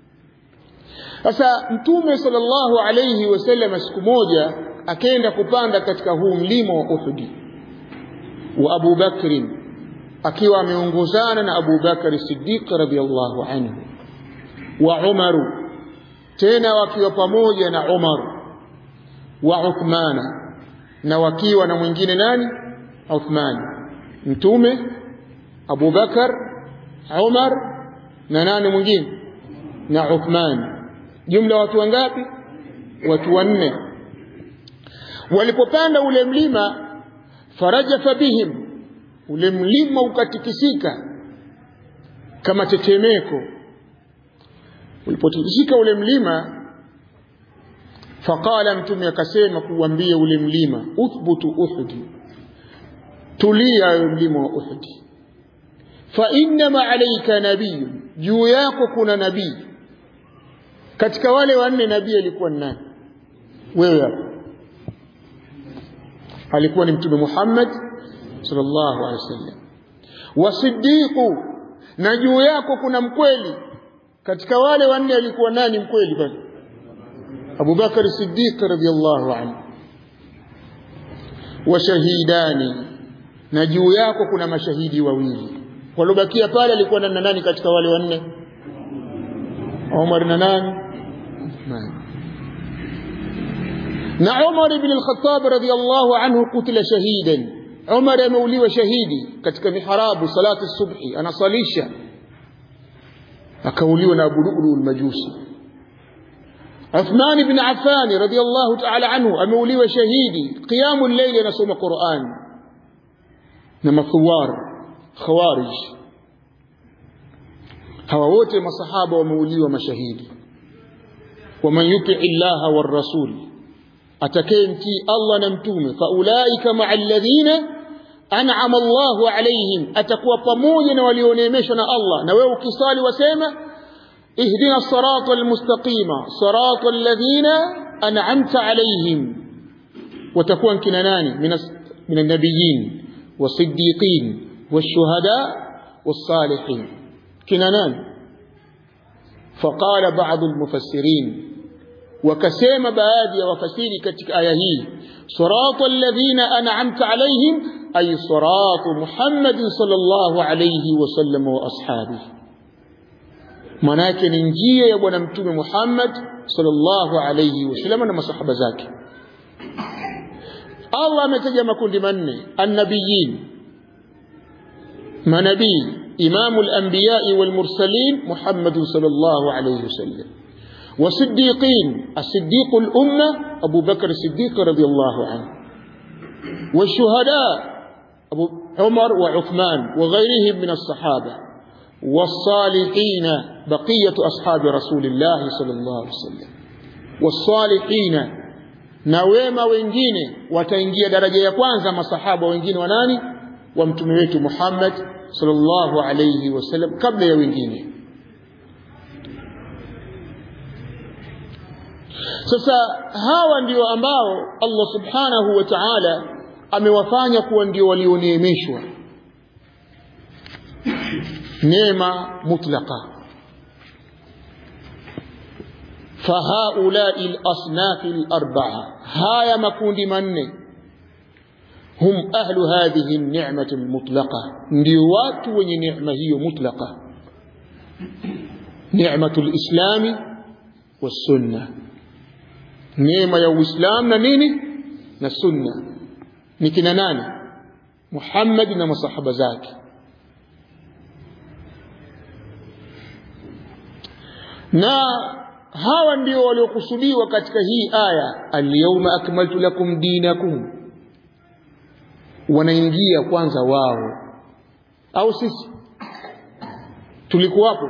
Sasa mtume sallallahu alayhi wasallam siku moja akaenda kupanda katika huu mlima wa Uhudi, wa Abu Bakr akiwa ameongozana na Abu Bakr Siddiq radhiyallahu anhu, wa Umar tena wakiwa pamoja na Umar, wa Uthmana na wakiwa na mwingine nani? Uthman. Mtume, Abu Bakar, Umar na nani mwingine? Na Uthman. Jumla watu wangapi? Watu wanne. Walipopanda ule mlima, farajafa bihim, ule mlima ukatikisika kama tetemeko. Ulipotikisika ule mlima, faqala, mtume akasema kuambia ule mlima, uthbutu Uhudi, tulia mlima wa Uhudi, fa inma alayka nabiy, juu yako kuna nabii. Katika wale wanne nabii alikuwa ni nani? Wewe hapo. Alikuwa ni mtume Muhammad sallallahu alaihi wasallam. Wa siddiqu, na juu yako kuna mkweli. Katika wale wanne alikuwa nani mkweli bali? Abu Bakar Siddiq radhiyallahu anhu. Wa shahidani, na juu yako kuna mashahidi wawili. Walobakia pale alikuwa na nani katika wale wanne? Umar na nani? Na Umar ibn al-Khattab radhiyallahu anhu kutila shahidan. Umar ameuliwa shahidi katika mihrabu salati subhi, anasalisha, akauliwa na Abu Lu'lu al-Majusi. Uthman ibn Affan radhiyallahu ta'ala anhu ameuliwa shahidi, qiyamul layl anasoma Qur'an. Na mathuwar khawarij, hawa wote masahaba wameuliwa mashahidi. Waman yuti'i Allaha war rasul, atakayemtii Allah na mtume, fa ulaika ma'al ladhina an'ama Allahu alayhim, atakuwa pamoja na walioneemeshwa na Allah. Na wewe ukisali wasema ihdina as-siratal mustaqima siratal ladhina an'amta alayhim, watakuwa kina nani? min an-nabiyyin was-siddiqin wash-shuhada was-salihin. kina nani? فقال بعض المفسرين, وكسم baadhi ya wafasiri katika aya hii, siratal ladhina an'amta alayhim ay siratu Muhammad sallallahu alayhi wasallam wa ashabihi, manake ni njia ya bwana mtume Muhammad sallallahu alayhi wasallam na masahaba zake. Allah ametaja makundi manne: an-nabiyyin, manabii, إمام الأنبياء والمرسلين محمد صلى الله عليه وسلم، والصديقين، الصديق الأمة أبو بكر الصديق رضي الله عنه، والشهداء أبو عمر وعثمان وغيرهم من الصحابة، والصالحين بقية أصحاب رسول الله صلى الله عليه وسلم. والصالحين نوema wengine wataingia daraja ya kwanza masahaba wengine wanani? Wa mtume wetu Muhammad sallallahu alayhi wasallam kabla ya wengine. Sasa hawa ndio ambao Allah subhanahu wa ta'ala amewafanya kuwa ndio walioneemeshwa. neema mutlaqa. فهؤلاء الأصناف الأربعة هاي makundi manne هم أهل هذه النعمة المطلقة ndio watu wenye neema hiyo mutlaqa نعمة الإسلام والسنة neema ya Uislamu na nini na sunna ni kina nani Muhammad na masahaba zake na hawa ndio waliokusudiwa katika hii aya al-yawma akmaltu lakum dinakum wanaingia kwanza wao au sisi tulikuwa hapo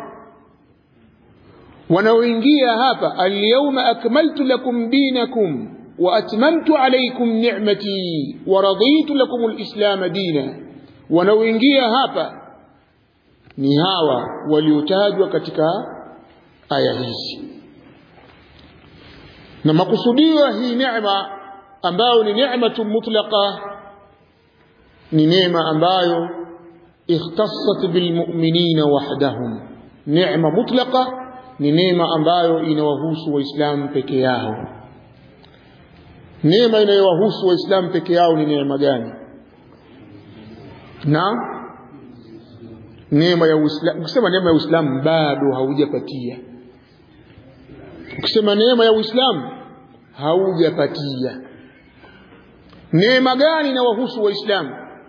wanaoingia hapa al-yawma akmaltu lakum dinakum wa atmamtu alaykum ni'mati wa raditu lakum al-islam dina wanaoingia hapa ni hawa waliotajwa katika aya hizi na makusudiwa hii neema ambayo ni neematu mutlaqa ni neema ambayo ikhtassat bilmu'minina wahdahum neema mutlaqa ni neema ambayo inawahusu waislamu peke yao neema inayowahusu waislamu peke yao ni neema gani na neema ya Uislamu ukisema neema ya Uislamu bado haujapatia ukisema neema ya Uislamu haujapatia neema gani inawahusu waislamu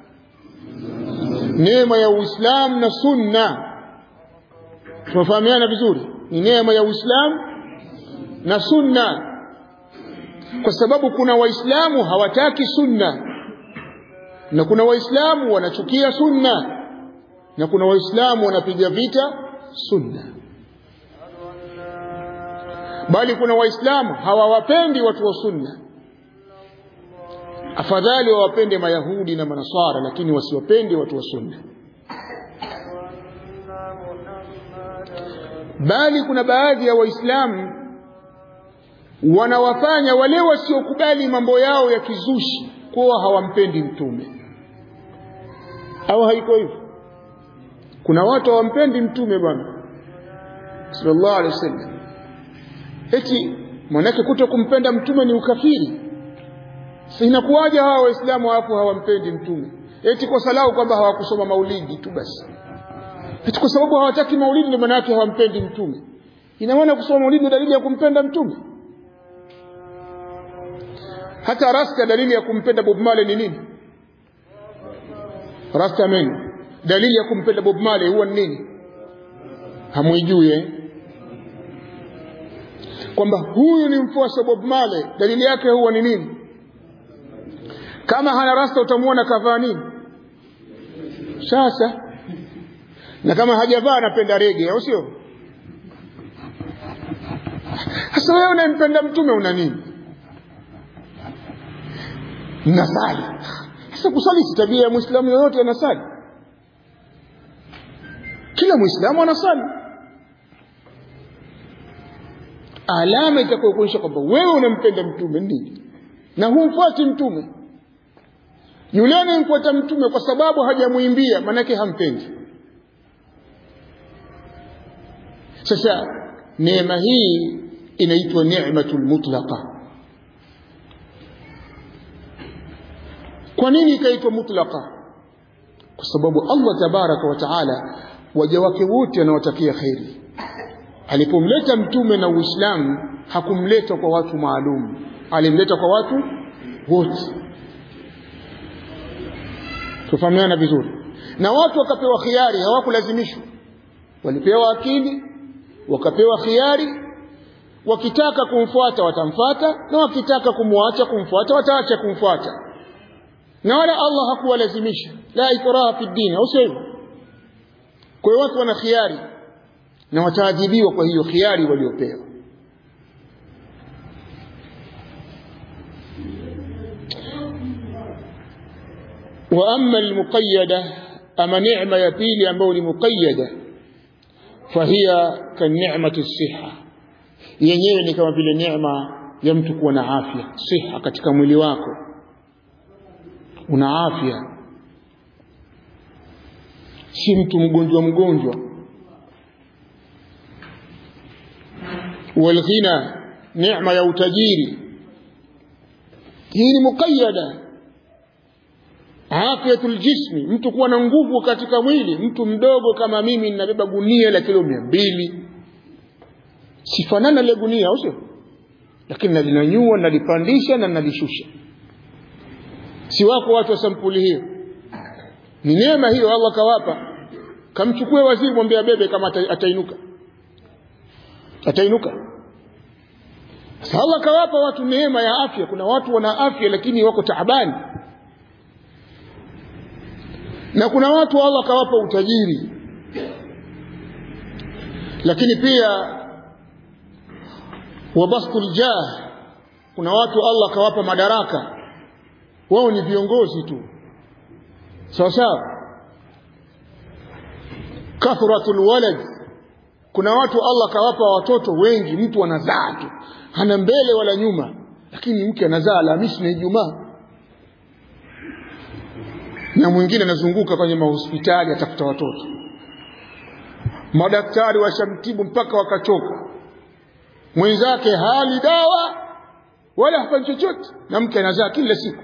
neema ya Uislamu na sunna tunafahamiana vizuri ni neema ya Uislamu na sunna kwa sababu kuna waislamu hawataki sunna na kuna waislamu wanachukia sunna na kuna waislamu wanapiga vita sunna bali kuna waislamu hawawapendi watu wa sunna afadhali wawapende mayahudi na manasara lakini wasiwapende watu wa sunna bali kuna baadhi ya waislamu wanawafanya wale wasiokubali mambo yao ya kizushi kuwa hawampendi mtume au haiko hivyo kuna watu hawampendi mtume bwana sallallahu alaihi wasallam eti mwanake kuto kumpenda mtume ni ukafiri si inakuwaje hawa waislamu hapo hawampendi mtume eti kwa salau kwamba hawakusoma maulidi tu basi eti kwa sababu hawataki maulidi ndio maana yake hawampendi mtume ina maana kusoma maulidi ni dalili ya kumpenda mtume hata rasta dalili ya kumpenda Bob Marley ni nini rasta men dalili ya kumpenda Bob Marley huwa nini hamuijui eh kwamba huyu ni mfuasi wa Bob Marley dalili yake huwa ni nini kama hana rasta utamuona kavaa nini sasa na kama hajavaa anapenda reggae au sio sasa wewe unampenda mtume una nini nasali sasa kusali si tabia ya muislamu yoyote anasali kila muislamu anasali alama itakuonyesha kwamba wewe unampenda mtume nini na humfuati mtume yule anayemfuata mtume kwa sababu hajamuimbia manake hampendi sasa neema hii inaitwa neematul mutlaqa kwa nini ikaitwa mutlaqa kwa sababu Allah tabaraka wa taala waja wake wote anawatakia khairi alipomleta mtume na Uislamu hakumleta kwa watu maalum alimleta kwa watu wote tufahamiana vizuri na watu wakapewa khiari hawakulazimishwa walipewa akili wakapewa khiari wakitaka kumfuata watamfuata na wakitaka kumwacha kumfuata wataacha kumfuata na wala Allah hakuwalazimisha la ikraha fi din au sivyo kwa hiyo watu wana khiari na wataadhibiwa kwa hiyo khiari waliopewa wa amma al-muqayyada ama ni'ma ya pili ambayo ni muqayyada fahiya kan ni'matu as-sihha yenyewe ni kama vile neema ya mtu kuwa na afya siha katika mwili wako una afya si mtu mgonjwa mgonjwa. Walghina, neema ya utajiri, hii ni muqayyada. Afiyatul jismi, mtu kuwa na nguvu katika mwili. Mtu mdogo kama mimi ninabeba gunia la kilo mia mbili, sifanana ile gunia au sio? Lakini nalinyanyua, nalipandisha na nalishusha. Si wako watu wa sampuli hiyo? Ni neema hiyo Allah kawapa. Kamchukue waziri mwambie bebe kama atainuka. Atainuka. Sasa Allah kawapa watu neema ya afya. Kuna watu wana afya lakini wako taabani. Na kuna watu Allah kawapa utajiri. Lakini pia wabastul jah, kuna watu Allah kawapa madaraka. Wao ni viongozi tu. Sawa sawa. Kathratul walad, kuna watu Allah kawapa watoto wengi, mtu anazaa tu, hana mbele wala nyuma, lakini mke anazaa Alhamisi na Ijumaa. Na mwingine anazunguka kwenye mahospitali atafuta watoto. Madaktari washamtibu mpaka wakachoka. Mwenzake hali dawa wala hafanyi chochote, na mke anazaa kila siku.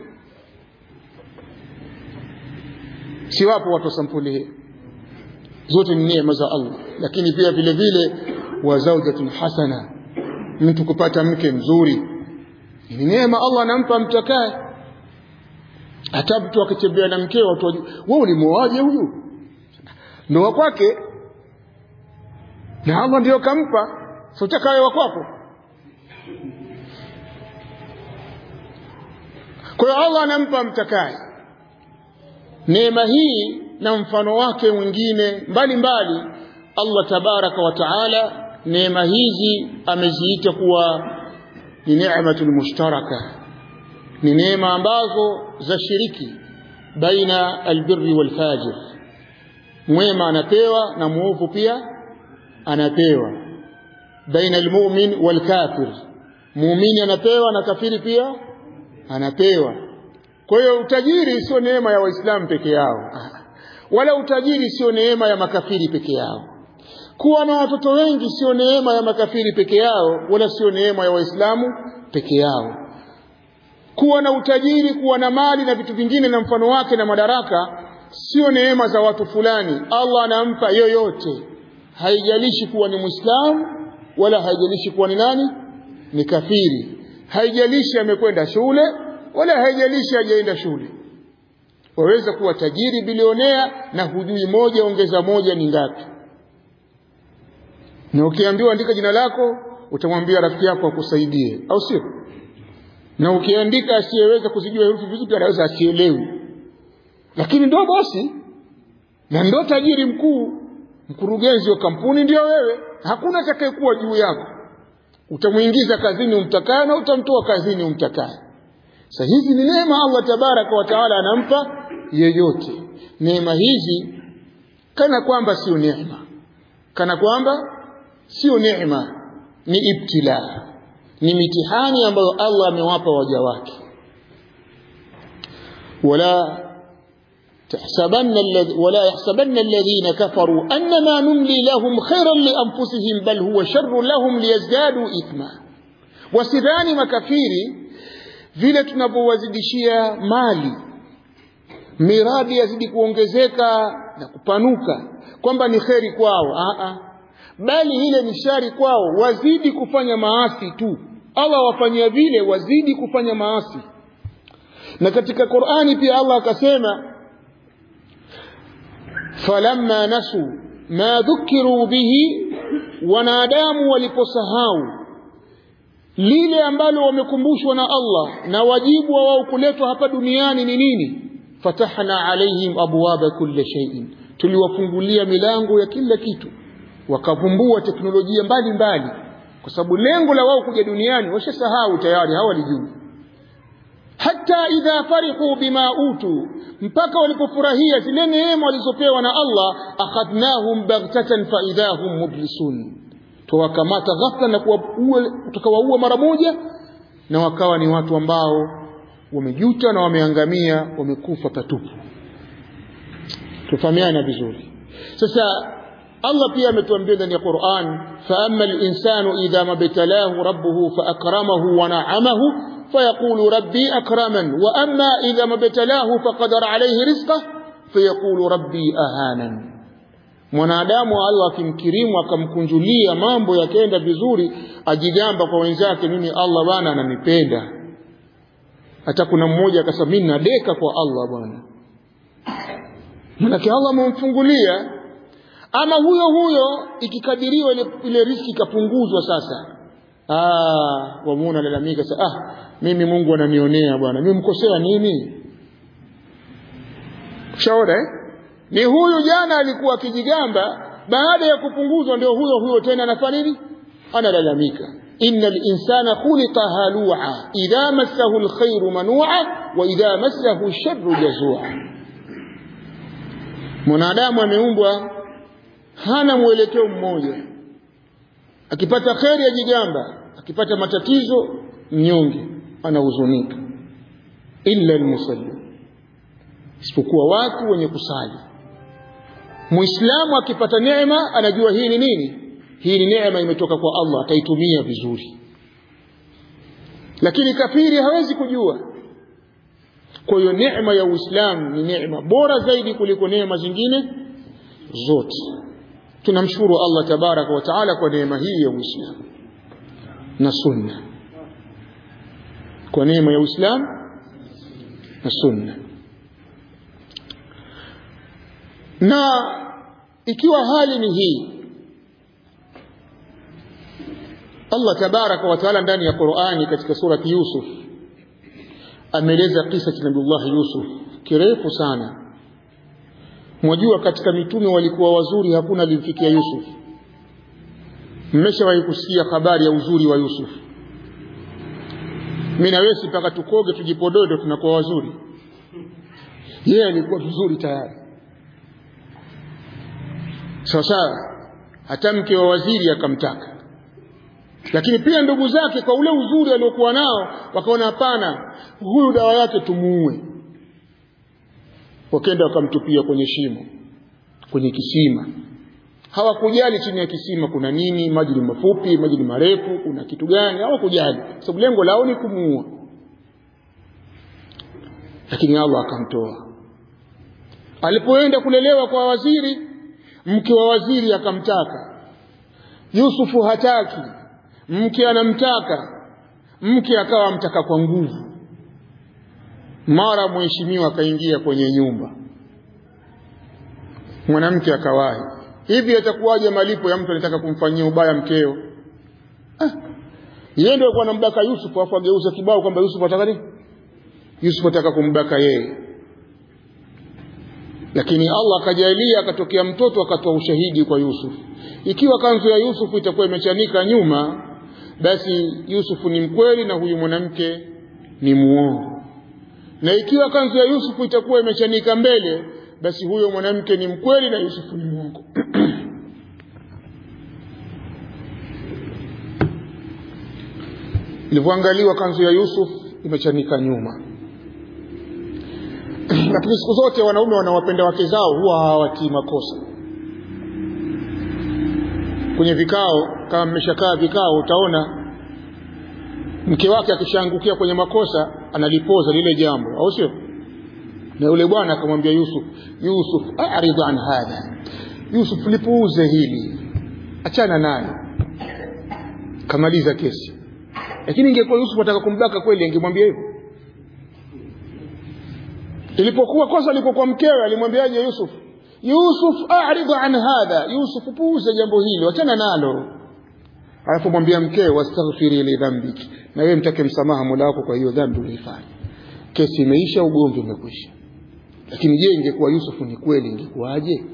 Si wapo watu sampuli hii? Zote ni neema za Allah. Lakini pia vile vile wa zawjatun hasana, mtu kupata mke mzuri ni neema Allah anampa mtakaye. Hata mtu akitembea na mkeo watu wewe ulimuoaje huyu? Ndoa kwake na Allah ndio kampa, sio utakaye wa kwako. Kwa hiyo Allah anampa mtakaye. Neema hii na mfano wake mwingine mbali mbali, Allah tabaraka wa taala neema hizi ameziita kuwa ni neematul mushtaraka, ni neema ambazo za shiriki baina albirri wal fajir. Mwema anapewa na muovu pia anapewa. Baina almu'min wal kafir, muumini anapewa na kafiri pia anapewa. Kwa hiyo utajiri sio neema ya Waislamu peke yao, wala utajiri sio neema ya makafiri peke yao. Kuwa na watoto wengi sio neema ya makafiri peke yao, wala sio neema ya Waislamu peke yao. Kuwa na utajiri, kuwa na mali na vitu vingine na mfano wake na madaraka sio neema za watu fulani. Allah anampa yoyote, haijalishi kuwa ni Muislamu wala haijalishi kuwa ni nani, ni kafiri. Haijalishi amekwenda shule wala haijalishi hajaenda shule. Waweza kuwa tajiri bilionea na hujui moja ongeza moja ni ngapi. Na ukiambiwa andika jina lako, utamwambia rafiki yako akusaidie, au sio? Na ukiandika asiyeweza kuzijua herufi vizuri anaweza asielewe. Lakini ndio bosi na ndio tajiri mkuu, mkurugenzi wa kampuni ndio wewe. Hakuna atakayekuwa juu yako. Utamuingiza kazini umtakaye na utamtoa kazini umtakaye. Sasa hizi ni neema Allah tabaraka wa taala anampa yeyote. Neema hizi kana kwamba sio neema, kana kwamba sio neema, ni ibtila, ni mitihani ambayo Allah amewapa waja wake. Wala tahsabanna alladhi wala yahsabanna alladhina kafaru annama numli lahum khayran li anfusihim bal huwa sharrun lahum liyazdadu ithma. Wasidhani makafiri vile tunapowazidishia mali, miradi yazidi kuongezeka na kupanuka, kwamba ni kheri kwao. a a bali ile ni shari kwao, wazidi kufanya maasi tu. Allah wafanyia vile wazidi kufanya maasi. Na katika Qur'ani pia Allah akasema, falamma nasu ma dhukiru bihi, wanadamu waliposahau lile ambalo wamekumbushwa na Allah na wajibu wao kuletwa hapa duniani ni nini, fatahna alaihim abwaba kulli shay'in, tuliwafungulia milango ya kila kitu. Wakavumbua teknolojia mbali mbali, kwa sababu lengo la wao kuja duniani washasahau tayari, hawalijui. Hata idha farihu bima utu, mpaka walipofurahia zile neema walizopewa na Allah, akhadnahum baghtatan fa idahum mublisun, tuwakamata ghafla na tukawaua mara moja, na wakawa ni watu ambao wamejuta na wameangamia, wamekufa patupu. Tufahamiana vizuri. Sasa Allah pia ametuambia ndani ya Qur'an, fa amma al-insanu idha mabtalahu rabbuhu fa akramahu wa na'amahu fayaqulu rabbi akraman wa amma idha mabtalahu faqadara alayhi rizqahu fayaqulu rabbi ahanan. Mwanadamu Allah akimkirimu akamkunjulia mambo yakaenda vizuri, ajigamba kwa wenzake, mimi Allah bwana ananipenda. Hata kuna mmoja akasema mimi nadeka kwa Allah bwana, maana Allah amemfungulia. Ama huyo huyo ikikadiriwa ile, ile riziki ikapunguzwa, sasa ah wamuona lalamika sasa, ah mimi Mungu ananionea bwana, mimi mkosea nini? Shauri eh? Ni huyu jana alikuwa akijigamba, baada ya kupunguzwa ndio huyo huyo tena anafanya nini? Analalamika. Innal insana khuliqa halu'a idha massahu alkhairu manu'a wa idha massahu alsharru jazua. Mwanadamu ameumbwa hana mwelekeo mmoja. Akipata khairi ajigamba, akipata matatizo mnyonge, anahuzunika. Illa almusalli, isipokuwa watu wenye kusali. Muislamu akipata neema anajua hii ni nini? Hii ni neema imetoka kwa Allah, ataitumia vizuri. Lakini kafiri hawezi kujua. Kwa hiyo neema ya Uislamu ni neema bora zaidi kuliko neema zingine zote. Tunamshukuru Allah tabaraka wa taala kwa neema hii ya Uislamu na sunna. Kwa neema ya Uislamu na sunna. Na ikiwa hali ni hii, Allah tabaraka wa taala ndani ya Qur'ani katika surati Yusuf ameeleza kisa cha Nabii Yusuf kirefu sana. Mwajua katika mitume walikuwa wazuri, hakuna alimfikia Yusuf. Mmeshawahi kusikia habari ya uzuri wa Yusuf? Mimi na wewe mpaka tukoge tujipododo tunakuwa wazuri. Yeye alikuwa vizuri tayari. Sasa hata mke wa waziri akamtaka. Lakini pia ndugu zake kwa ule uzuri aliokuwa nao wakaona hapana, huyu dawa yake tumuue. Wakaenda wakamtupia kwenye shimo, kwenye kisima. Hawakujali chini ya kisima kuna nini, maji ni mafupi, maji ni marefu, kuna kitu gani, hawakujali. Sababu lengo lao ni kumuua. Lakini Allah akamtoa. Alipoenda kulelewa kwa waziri, mke wa waziri akamtaka. Yusufu hataki, mke anamtaka. Mke akawa mtaka kwa nguvu. Mara mheshimiwa akaingia kwenye nyumba. Mwanamke akawahi, hivi atakuwaje malipo ya mtu anataka kumfanyia ubaya mkeo? Ah. Yeye ndio alikuwa anambaka Yusuf, afu ageuza kibao kwamba Yusuf ataka nini? Yusuf ataka kumbaka yeye. Lakini Allah akajalia akatokea mtoto akatoa ushahidi kwa Yusuf. Ikiwa kanzu ya Yusuf itakuwa imechanika nyuma, basi Yusuf ni mkweli na huyu mwanamke ni muongo. Na ikiwa kanzu ya Yusuf itakuwa imechanika mbele, basi huyo mwanamke ni mkweli na Yusuf ni muongo. Ilipoangaliwa kanzu ya Yusuf imechanika nyuma. Lakini siku zote wanaume wanawapenda wake zao huwa hawatii makosa. Kwenye vikao, kama mmeshakaa vikao, utaona mke wake akishaangukia kwenye makosa analipoza lile jambo, au sio? Na yule bwana akamwambia Yusuf, Yusuf a'rid an hadha, Yusuf lipuuze hili, achana naye, kamaliza kesi. Lakini ingekuwa Yusuf ataka kumbaka kweli angemwambia hivyo? Ilipokuwa kosa liko kwa mkewe alimwambiaje Yusuf? Yusuf a'rid an hadha, Yusuf puuze jambo hili, achana nalo. Alafu mwambia mkewe, wastaghfiri li dhanbiki, na wewe mtake msamaha Mola wako kwa hiyo dhambi ulifanya. Kesi imeisha, ugomvi umekwisha. Lakini je, ingekuwa Yusuf ni kweli ingekuwaje?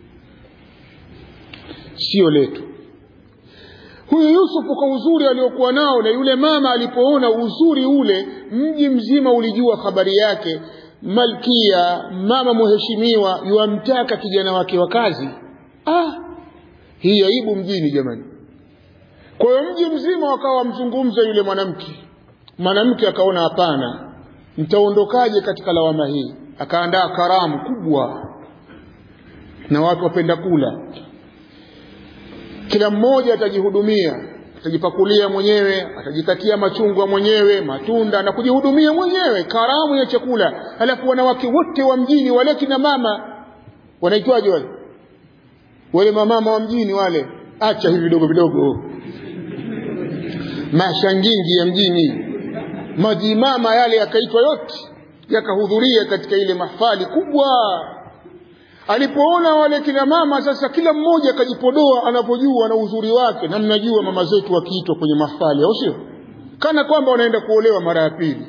Sio letu. Huyu Yusuf kwa uzuri aliokuwa nao, na yule mama alipoona uzuri ule, mji mzima ulijua habari yake. Malkia, mama mheshimiwa, yuamtaka kijana wake wa kazi. Ah, hii aibu mjini jamani. Kwa hiyo mji mzima wakawa mzungumza yule mwanamke. Mwanamke akaona hapana, mtaondokaje katika lawama hii? Akaandaa karamu kubwa. na watu wapenda kula. Kila mmoja atajihudumia, atajipakulia mwenyewe, atajikatia machungwa mwenyewe, matunda na kujihudumia mwenyewe, karamu ya chakula. Halafu wanawake wote wa mjini, wale kina mama wanaitwaje wale? Wale mamama wa mjini wale, acha hivi vidogo vidogo, mashangingi ya mjini, majimama yale yakaitwa yote, yakahudhuria katika ile mahfali kubwa. Alipoona wale kina mama sasa, kila mmoja akajipodoa anapojua na uzuri wake. Na mnajua mama zetu wakiitwa kwenye mahfali, au sio? Kana kwamba wanaenda kuolewa mara ya pili.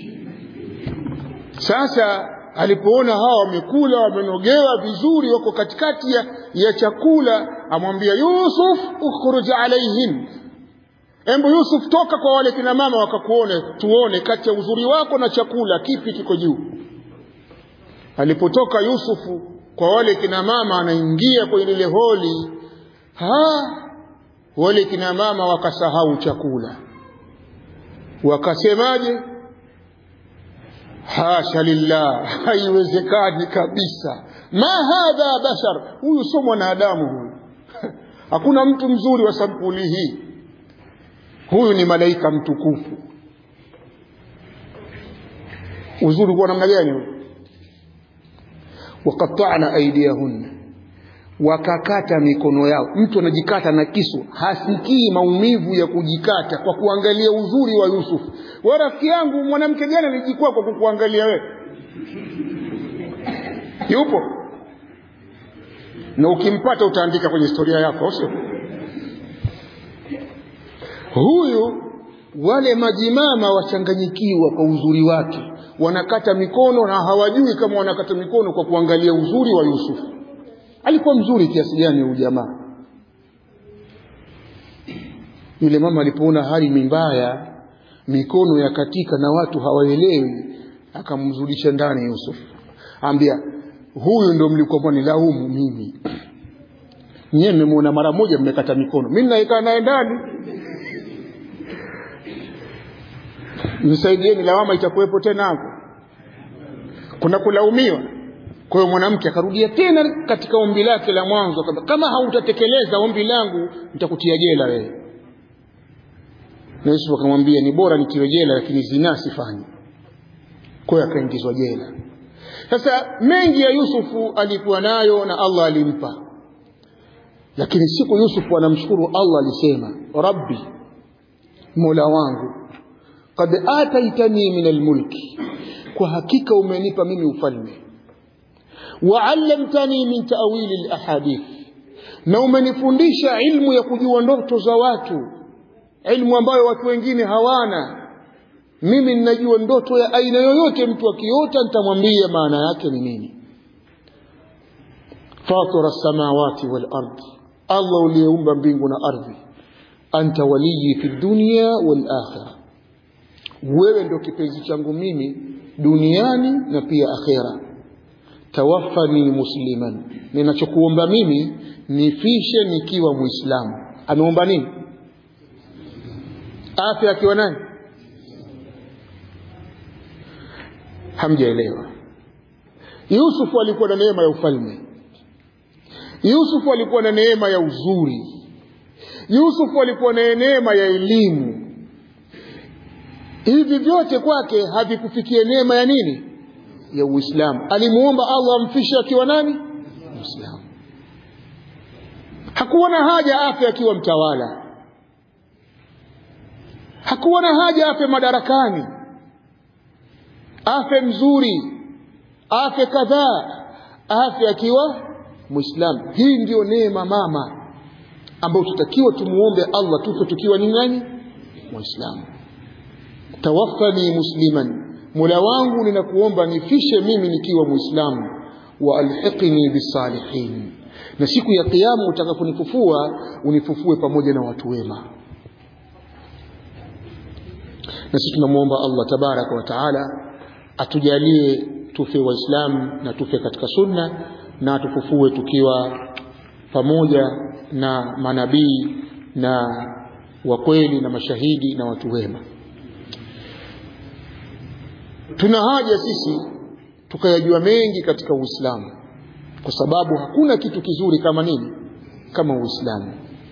Sasa alipoona hawa wamekula, wamenogewa vizuri, wako katikati ya, ya chakula, amwambia Yusuf, ukhruj alaihim, embo Yusuf, toka kwa wale kina mama wakakuone, tuone kati ya uzuri wako na chakula kipi kiko juu. Alipotoka Yusufu kwa wale kina mama, anaingia kwenye ile holi, ha wale kina mama wakasahau chakula. Wakasemaje? Hasha lillah, haiwezekani kabisa, ma hadha bashar, huyu sio mwanadamu huyu. Hakuna mtu mzuri wa sampuli hii, huyu ni malaika mtukufu. Uzuri kwa namna gani huyu? Waqata'na aydiyahunna, wakakata mikono yao. Mtu anajikata na kisu, hasikii maumivu ya kujikata kwa kuangalia uzuri wa Yusuf. Wewe rafiki yangu, mwanamke gani alijikua kwa kukuangalia wewe? Yupo? Na ukimpata utaandika kwenye historia yako, sio? Huyu, wale majimama wachanganyikiwa kwa uzuri wake, wanakata mikono na hawajui kama wanakata mikono kwa kuangalia uzuri wa Yusuf. Alikuwa mzuri kiasi gani huyu jamaa? Yule mama alipoona hali mbaya, mikono ya katika na watu hawaelewi, akamrudisha ndani Yusuf. Ambia, huyu ndio mlikuwa mwanilaumu mimi. Nyewe mmemuona mara moja mmekata mikono, mimi naikaa naye ndani. Nisaidieni, lawama itakuwepo tena hapo. Kuna kulaumiwa. Kwa hiyo mwanamke akarudia tena katika ombi lake la mwanzo, kama kama hautatekeleza ombi langu nitakutia jela wewe. Na Yesu akamwambia, ni bora nitiwe jela lakini zina sifanyi. Kwa hiyo akaingizwa jela. Sasa mengi ya Yusufu alikuwa nayo na Allah alimpa. Lakini siku Yusufu anamshukuru Allah, alisema, Rabbi, Mola wangu, qad ataitani min almulki, kwa hakika umenipa mimi ufalme, wa 'allamtani min ta'wil alahadith, na umenifundisha ilmu ya kujua ndoto za watu, ilmu ambayo watu wengine hawana. Mimi ninajua ndoto ya aina yoyote, mtu akiota nitamwambia maana yake ni nini. Fatira as-samawati wal ardh, Allah uliyeumba mbingu na ardhi, anta waliyi fi dunya wal akhirah, wewe ndio kipenzi changu mimi duniani na pia akhera. Tawaffani musliman, ninachokuomba mimi nifishe nikiwa muislamu. Ameomba nini? Afya akiwa nani? Hamjaelewa. Yusuf alikuwa na neema ya ufalme. Yusuf alikuwa na neema ya uzuri. Yusuf alikuwa na neema ya elimu. Hivi vyote kwake havikufikia neema ya nini? Ya Uislamu. Alimuomba Allah amfishe akiwa nani? Muislamu. Hakuwa na haja afe akiwa mtawala. Hakuwa na haja afe madarakani, afe mzuri, afe kadhaa, afe akiwa Muislamu. Hii ndio neema mama ambayo tutakiwa tumuombe Allah tufe tukiwa ni nani? Muislamu. Tawaffani musliman, Mola wangu ninakuomba nifishe mimi nikiwa Muislamu, wa alhiqni bisalihin, na siku ya kiyama utakaponifufua unifufue pamoja na watu wema. Na sisi tunamuomba Allah tabaraka wa taala atujalie tufe waislamu na tufe katika sunna, na atufufue tukiwa pamoja na manabii na wakweli na mashahidi na watu wema. Tuna haja sisi tukayajua mengi katika Uislamu, kwa sababu hakuna kitu kizuri kama nini, kama Uislamu.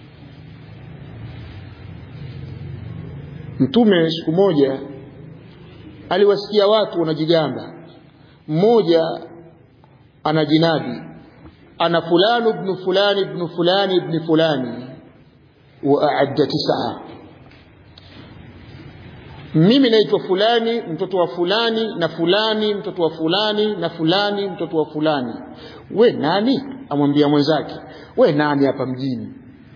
Mtume siku moja aliwasikia watu wanajigamba, mmoja anajinadi, ana fulani ibn fulani ibn fulani ibn fulani wa a'adda tis'a, mimi naitwa fulani mtoto wa fulani na fulani mtoto wa fulani na fulani mtoto wa fulani. We nani? Amwambia mwenzake, we nani hapa mjini?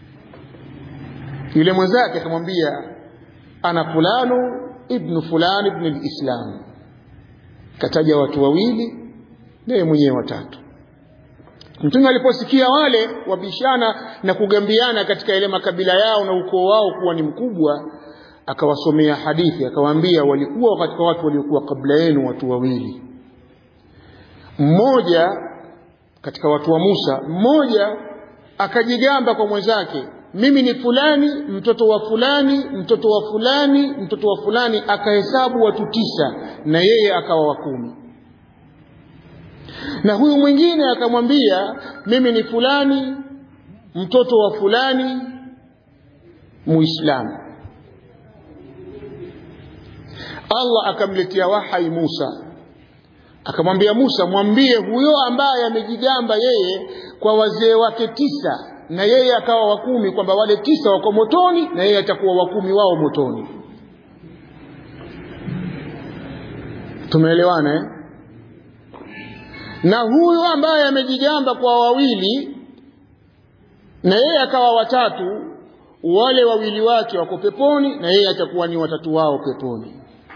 Yule mwenzake akamwambia, ana fulano ibn fulani ibn al-Islam. Kataja watu wawili naye mwenyewe watatu. Mtume aliposikia wale wabishana na kugambiana katika ile makabila yao na ukoo wao kuwa ni mkubwa, akawasomea hadithi, akawaambia walikuwa katika watu waliokuwa kabla yenu watu wawili. Mmoja katika watu wa Musa, mmoja akajigamba kwa mwenzake, mimi ni fulani mtoto wa fulani mtoto wa fulani mtoto wa fulani, akahesabu watu tisa na yeye akawa wa kumi. Na huyu mwingine akamwambia, mimi ni fulani mtoto wa fulani Muislamu. Allah akamletea wahai Musa, akamwambia Musa, mwambie huyo ambaye amejigamba yeye kwa wazee wake tisa na yeye akawa wa kumi, kwamba wale tisa wako motoni na yeye atakuwa wa kumi wao motoni. Tumeelewana eh? Na huyo ambaye amejigamba kwa wawili na yeye akawa watatu, wale wawili wake wako peponi na yeye atakuwa ni watatu wao peponi.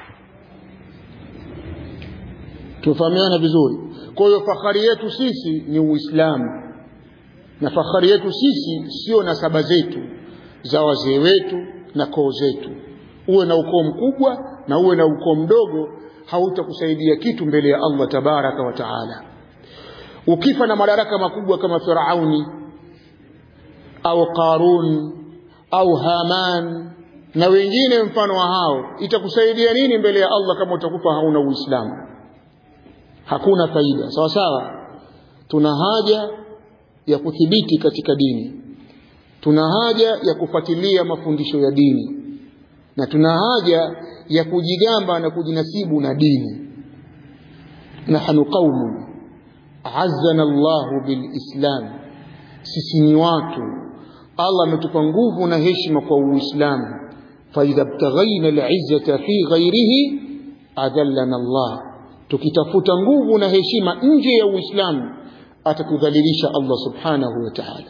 Tufahamiana vizuri. Kwa hiyo fahari yetu sisi ni Uislamu, na fahari yetu sisi sio nasaba zetu za wazee wetu na koo zetu. Uwe na ukoo mkubwa na uwe na ukoo mdogo, hautakusaidia kitu mbele ya Allah tabaraka wa taala. Ukifa na madaraka makubwa kama Firauni au Qarun au Haman na wengine mfano wa hao, itakusaidia nini mbele ya Allah kama utakufa hauna Uislamu? Hakuna faida. Sawa sawa. Tuna haja ya kuthibiti katika dini, tuna haja ya kufuatilia mafundisho ya dini, na tuna haja ya kujigamba na kujinasibu na dini. Nahnu qaumun azzana Allahu bil Islam, sisi ni watu Allah ametupa nguvu na heshima kwa Uislamu. Fa idha btaghayna al-izzata fi ghayrihi adallana Allah, tukitafuta nguvu na heshima nje ya Uislamu atakudhalilisha Allah subhanahu wa ta'ala.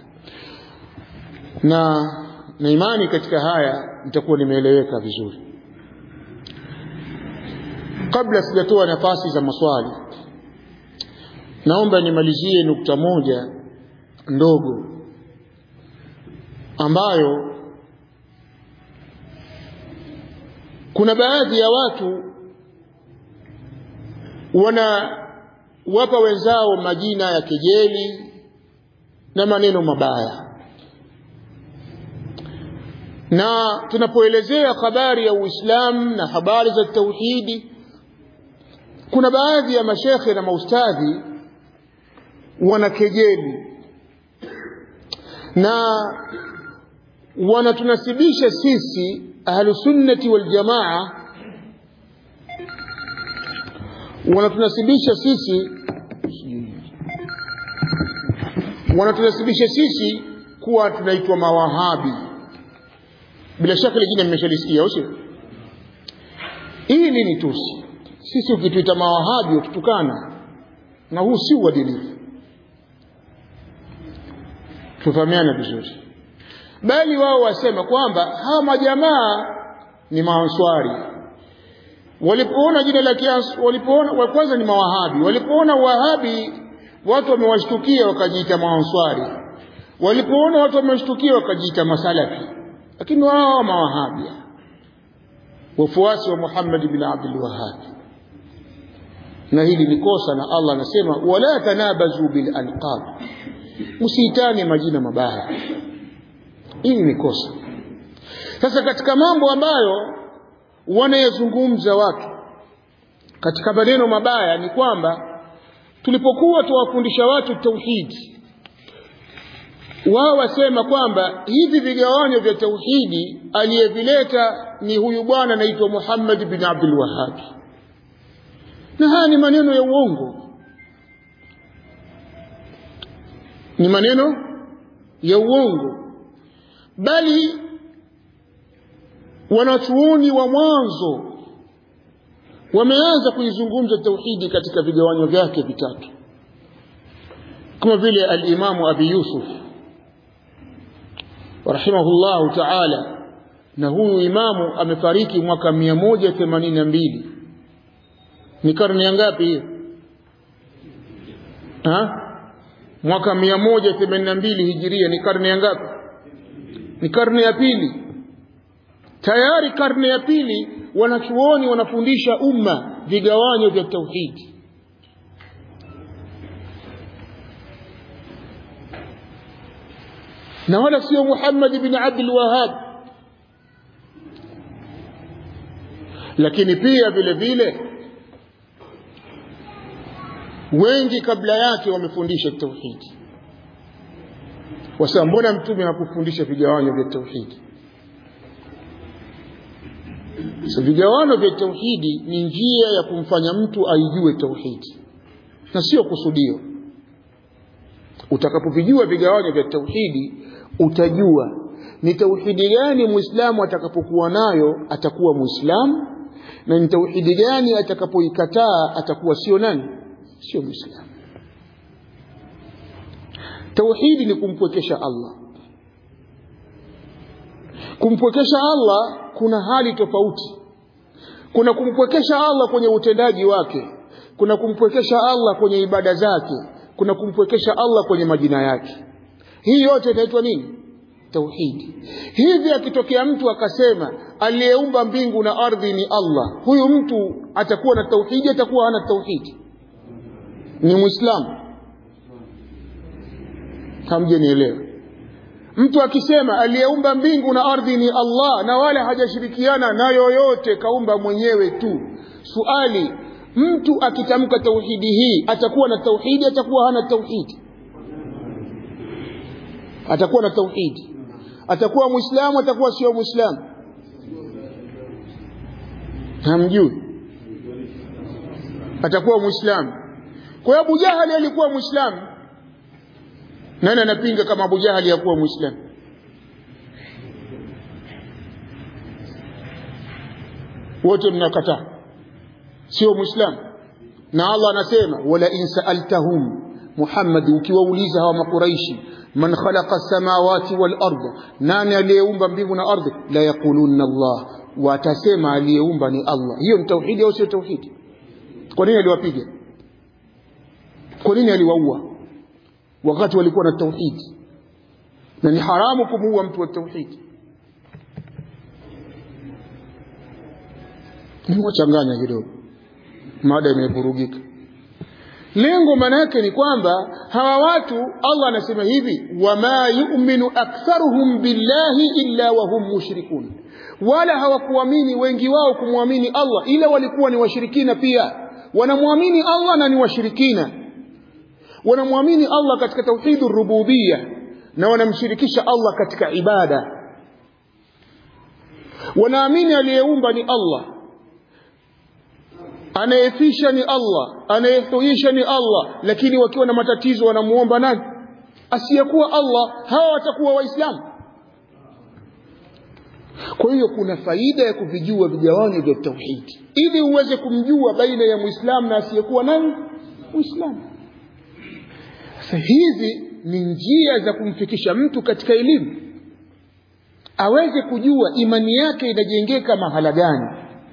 Na na imani katika haya nitakuwa nimeeleweka vizuri. Kabla sijatoa nafasi za maswali, naomba nimalizie nukta moja ndogo ambayo kuna baadhi ya watu wana wapa wenzao majina ya kejeli na maneno mabaya. Na tunapoelezea habari ya Uislamu na habari za tauhidi, kuna baadhi ya mashekhe na maustadhi wanakejeli na wanatunasibisha sisi ahlus sunnati wal jamaa, wanatunasibisha sisi wanatunasibisha sisi kuwa tunaitwa mawahabi. Bila shaka lingine mmeshalisikia, sio? Hili ni tusi. Sisi ukituita mawahabi ututukana, na huu si uadilifu. Tufahamiane vizuri. Bali wao wasema kwamba hawa majamaa ni maanswari. Walipoona jina la kiasi, walipoona kwanza ni mawahabi, walipoona wahabi watu wamewashtukia wakajiita maanswari, walipoona watu wamewashtukia wakajiita masalafi. Lakini wao mawahabi, wafuasi wa Muhammad ibn Abdul Wahhab. Na hili ni kosa, na Allah anasema wala tanabazu bil alqab, msiitane majina mabaya. Hili ni kosa. Sasa katika mambo ambayo wanayazungumza watu katika maneno mabaya ni kwamba tulipokuwa tuwafundisha watu tauhidi, wao wasema kwamba hivi vigawanyo vya tauhidi aliyevileta ni huyu bwana anaitwa Muhammad bin Abdul Wahhab, na haya ni maneno ya uongo, ni maneno ya uongo. Bali wanachuoni wa mwanzo wameanza kuizungumza tauhidi katika vigawanyo vyake vitatu, kama vile al-Imam Abi Yusuf rahimahullahu ta'ala, na huyu imamu amefariki mwaka mia moja themanini na mbili. Ni karne ngapi hiyo? Ha? Mwaka mia moja themanini na mbili hijiria ni karne ngapi? Ni karne ya pili. Tayari karne ya pili wanachuoni wanafundisha umma vigawanyo vya tauhidi. Na wala sio Muhammad ibn Abdul Wahhab. Lakini pia vile vile wengi kabla yake wamefundisha tauhidi. Wasa mbona mtume hakufundisha vigawanyo vya tauhidi? So vigawanyo vya tauhidi ni njia ya kumfanya mtu aijue tauhidi, na sio kusudio. Utakapovijua vigawanyo vya tauhidi, utajua ni tauhidi gani Muislamu atakapokuwa nayo atakuwa Muislamu, na ni tauhidi gani atakapoikataa atakuwa sio nani? Sio Muislamu. Tauhidi ni kumpwekesha Allah. Kumpwekesha Allah kuna hali tofauti. Kuna kumpwekesha Allah kwenye utendaji wake, kuna kumpwekesha Allah kwenye ibada zake, kuna kumpwekesha Allah kwenye majina yake. Hii yote inaitwa nini? Tauhidi. Hivi akitokea mtu akasema aliyeumba mbingu na ardhi ni Allah, huyu mtu atakuwa na tauhidi, atakuwa hana tauhidi? Ni Muislamu? Hamjanielewa. Mtu akisema aliyeumba mbingu na ardhi ni Allah na wala hajashirikiana na yoyote, kaumba mwenyewe tu, swali, mtu akitamka tauhidi hii atakuwa na tauhidi, atakuwa hana tauhidi? Atakuwa na tauhidi. Atakuwa Muislamu, atakuwa sio Muislamu? Hamjui? Atakuwa Muislamu. Kwa hiyo Abu Jahali alikuwa Muislamu. Nani anapinga kama Abu Jahali yakuwa Muislamu? Wote mnakataa sio Muislamu. Na Allah anasema wala in sa'altahum, Muhammad ukiwauliza hawa makuraishi, man khalaqa as-samawati wal arda, nani aliyeumba mbingu na ardhi, la yaquluna Allah, watasema aliyeumba ni Allah. Hiyo ni tauhidi au sio tauhidi? Kwa nini aliwapiga? Kwa nini aliwaua wakati walikuwa na tauhidi? Na ni haramu kumuua mtu wa tauhidi. Nimechanganya kidogo, mada imevurugika. Lengo manake ni kwamba hawa watu, Allah anasema hivi, wama yu'minu aktharuhum billahi illa wa hum mushrikun, wala hawakuamini wengi wao kumwamini Allah ila walikuwa ni washirikina pia. Wanamwamini Allah na ni washirikina. Wanamwamini Allah katika tauhidur rububiyya na wanamshirikisha Allah katika ibada. Wanaamini aliyeumba ni Allah, anayefisha ni Allah, anayehuisha ni Allah, lakini wakiwa na matatizo wanamuomba nani? Asiyekuwa Allah. Hawa watakuwa Waislamu? Kwa hiyo kuna faida ya kuvijua vigawanyo vya tauhidi ili uweze kumjua baina ya Muislamu na asiyekuwa nani? Muislamu. Sasa hizi ni njia za kumfikisha mtu katika elimu, aweze kujua imani yake inajengeka mahala gani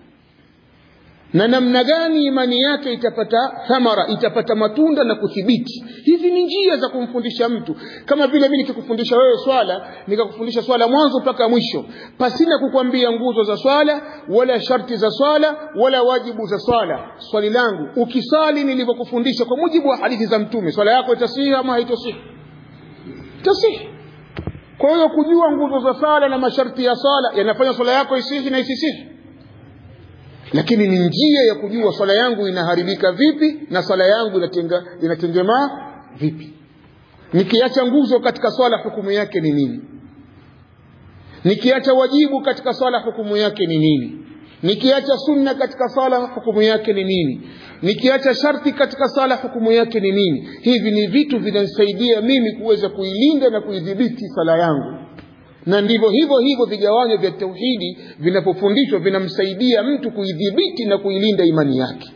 na namna gani imani yake itapata thamara, itapata matunda na kuthibiti. Hizi ni njia za kumfundisha mtu. Kama vile mimi nikikufundisha wewe swala, nikakufundisha swala mwanzo mpaka mwisho, pasina kukwambia nguzo za swala wala sharti za swala wala wajibu za swala. Swali langu, ukisali nilivyokufundisha kwa mujibu wa hadithi za Mtume, swala yako itasihi ama haitosihi? Itasihi. Kwa hiyo kujua nguzo za swala na masharti ya swala yanafanya swala yako isihi na isisihi? lakini ni njia ya kujua swala yangu inaharibika vipi na swala yangu inatenga inatengemaa vipi. Nikiacha nguzo katika swala hukumu yake ni nini? Nikiacha wajibu katika swala hukumu yake ni nini? Nikiacha sunna katika swala hukumu yake ni nini? Nikiacha sharti katika swala hukumu yake ni nini? Hivi ni vitu vinanisaidia mimi kuweza kuilinda na kuidhibiti swala yangu. Na ndivyo hivyo hivyo vigawanyo vya tauhidi vinapofundishwa vinamsaidia mtu kuidhibiti na kuilinda imani yake.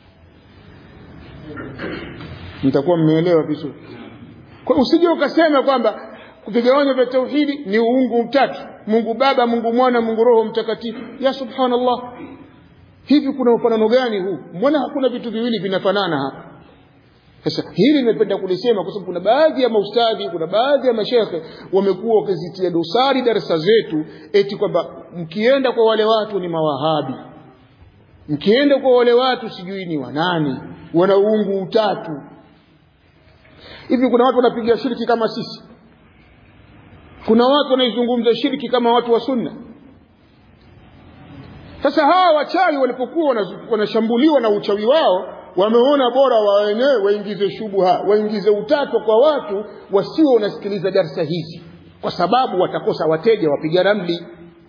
Mtakuwa mmeelewa vizuri. Kwa usije ukasema kwamba vigawanyo vya tauhidi ni uungu mtatu, Mungu Baba, Mungu Mwana, Mungu Roho Mtakatifu. Ya subhanallah, hivi kuna ufanano gani huu? Mbona hakuna vitu viwili vinafanana hapa? Sasa hili nimependa kulisema kwa sababu kuna baadhi ya maustadhi, kuna baadhi ya mashekhe wamekuwa wakizitia dosari darasa zetu eti kwamba mkienda kwa wale watu ni mawahabi, mkienda kwa wale watu sijui ni wanani, wana uungu utatu. Hivi kuna watu wanapiga shirki kama sisi? Kuna watu wanaizungumza shirki kama watu wa sunna? Sasa hawa wachawi walipokuwa wanashambuliwa na uchawi wao, wameona bora waenee waingize shubha, waingize utatu kwa watu wasio wanasikiliza darasa hizi, kwa sababu watakosa wateja wapiga ramli.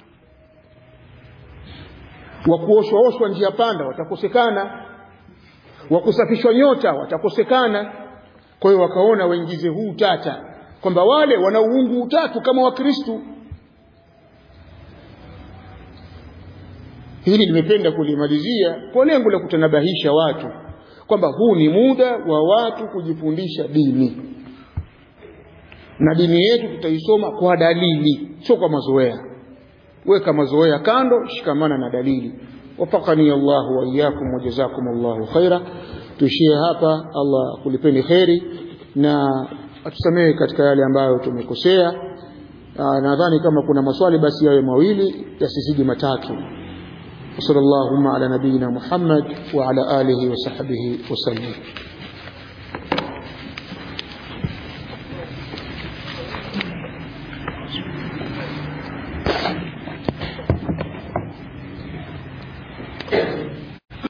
Wakuoshwa oshwa njia panda watakosekana, wakusafishwa nyota watakosekana. Kwa hiyo wakaona waingize huu tata, kwamba wale wana uungu utatu kama wa Kristo. Hili nimependa kulimalizia kwa lengo la kutanabahisha watu kwamba huu ni muda wa watu kujifundisha dini, na dini yetu tutaisoma kwa dalili, sio kwa mazoea. Weka mazoea kando, shikamana na dalili. Wafaqani Allahu wa iyyakum wa jazakumullahu khaira. Tuishie hapa. Allah kulipeni khairi na atusamehe katika yale ambayo tumekosea. Nadhani kama kuna maswali basi yawe mawili, yasizidi matatu. صلى الله على نبينا محمد وعلى آله وصحبه وسلم.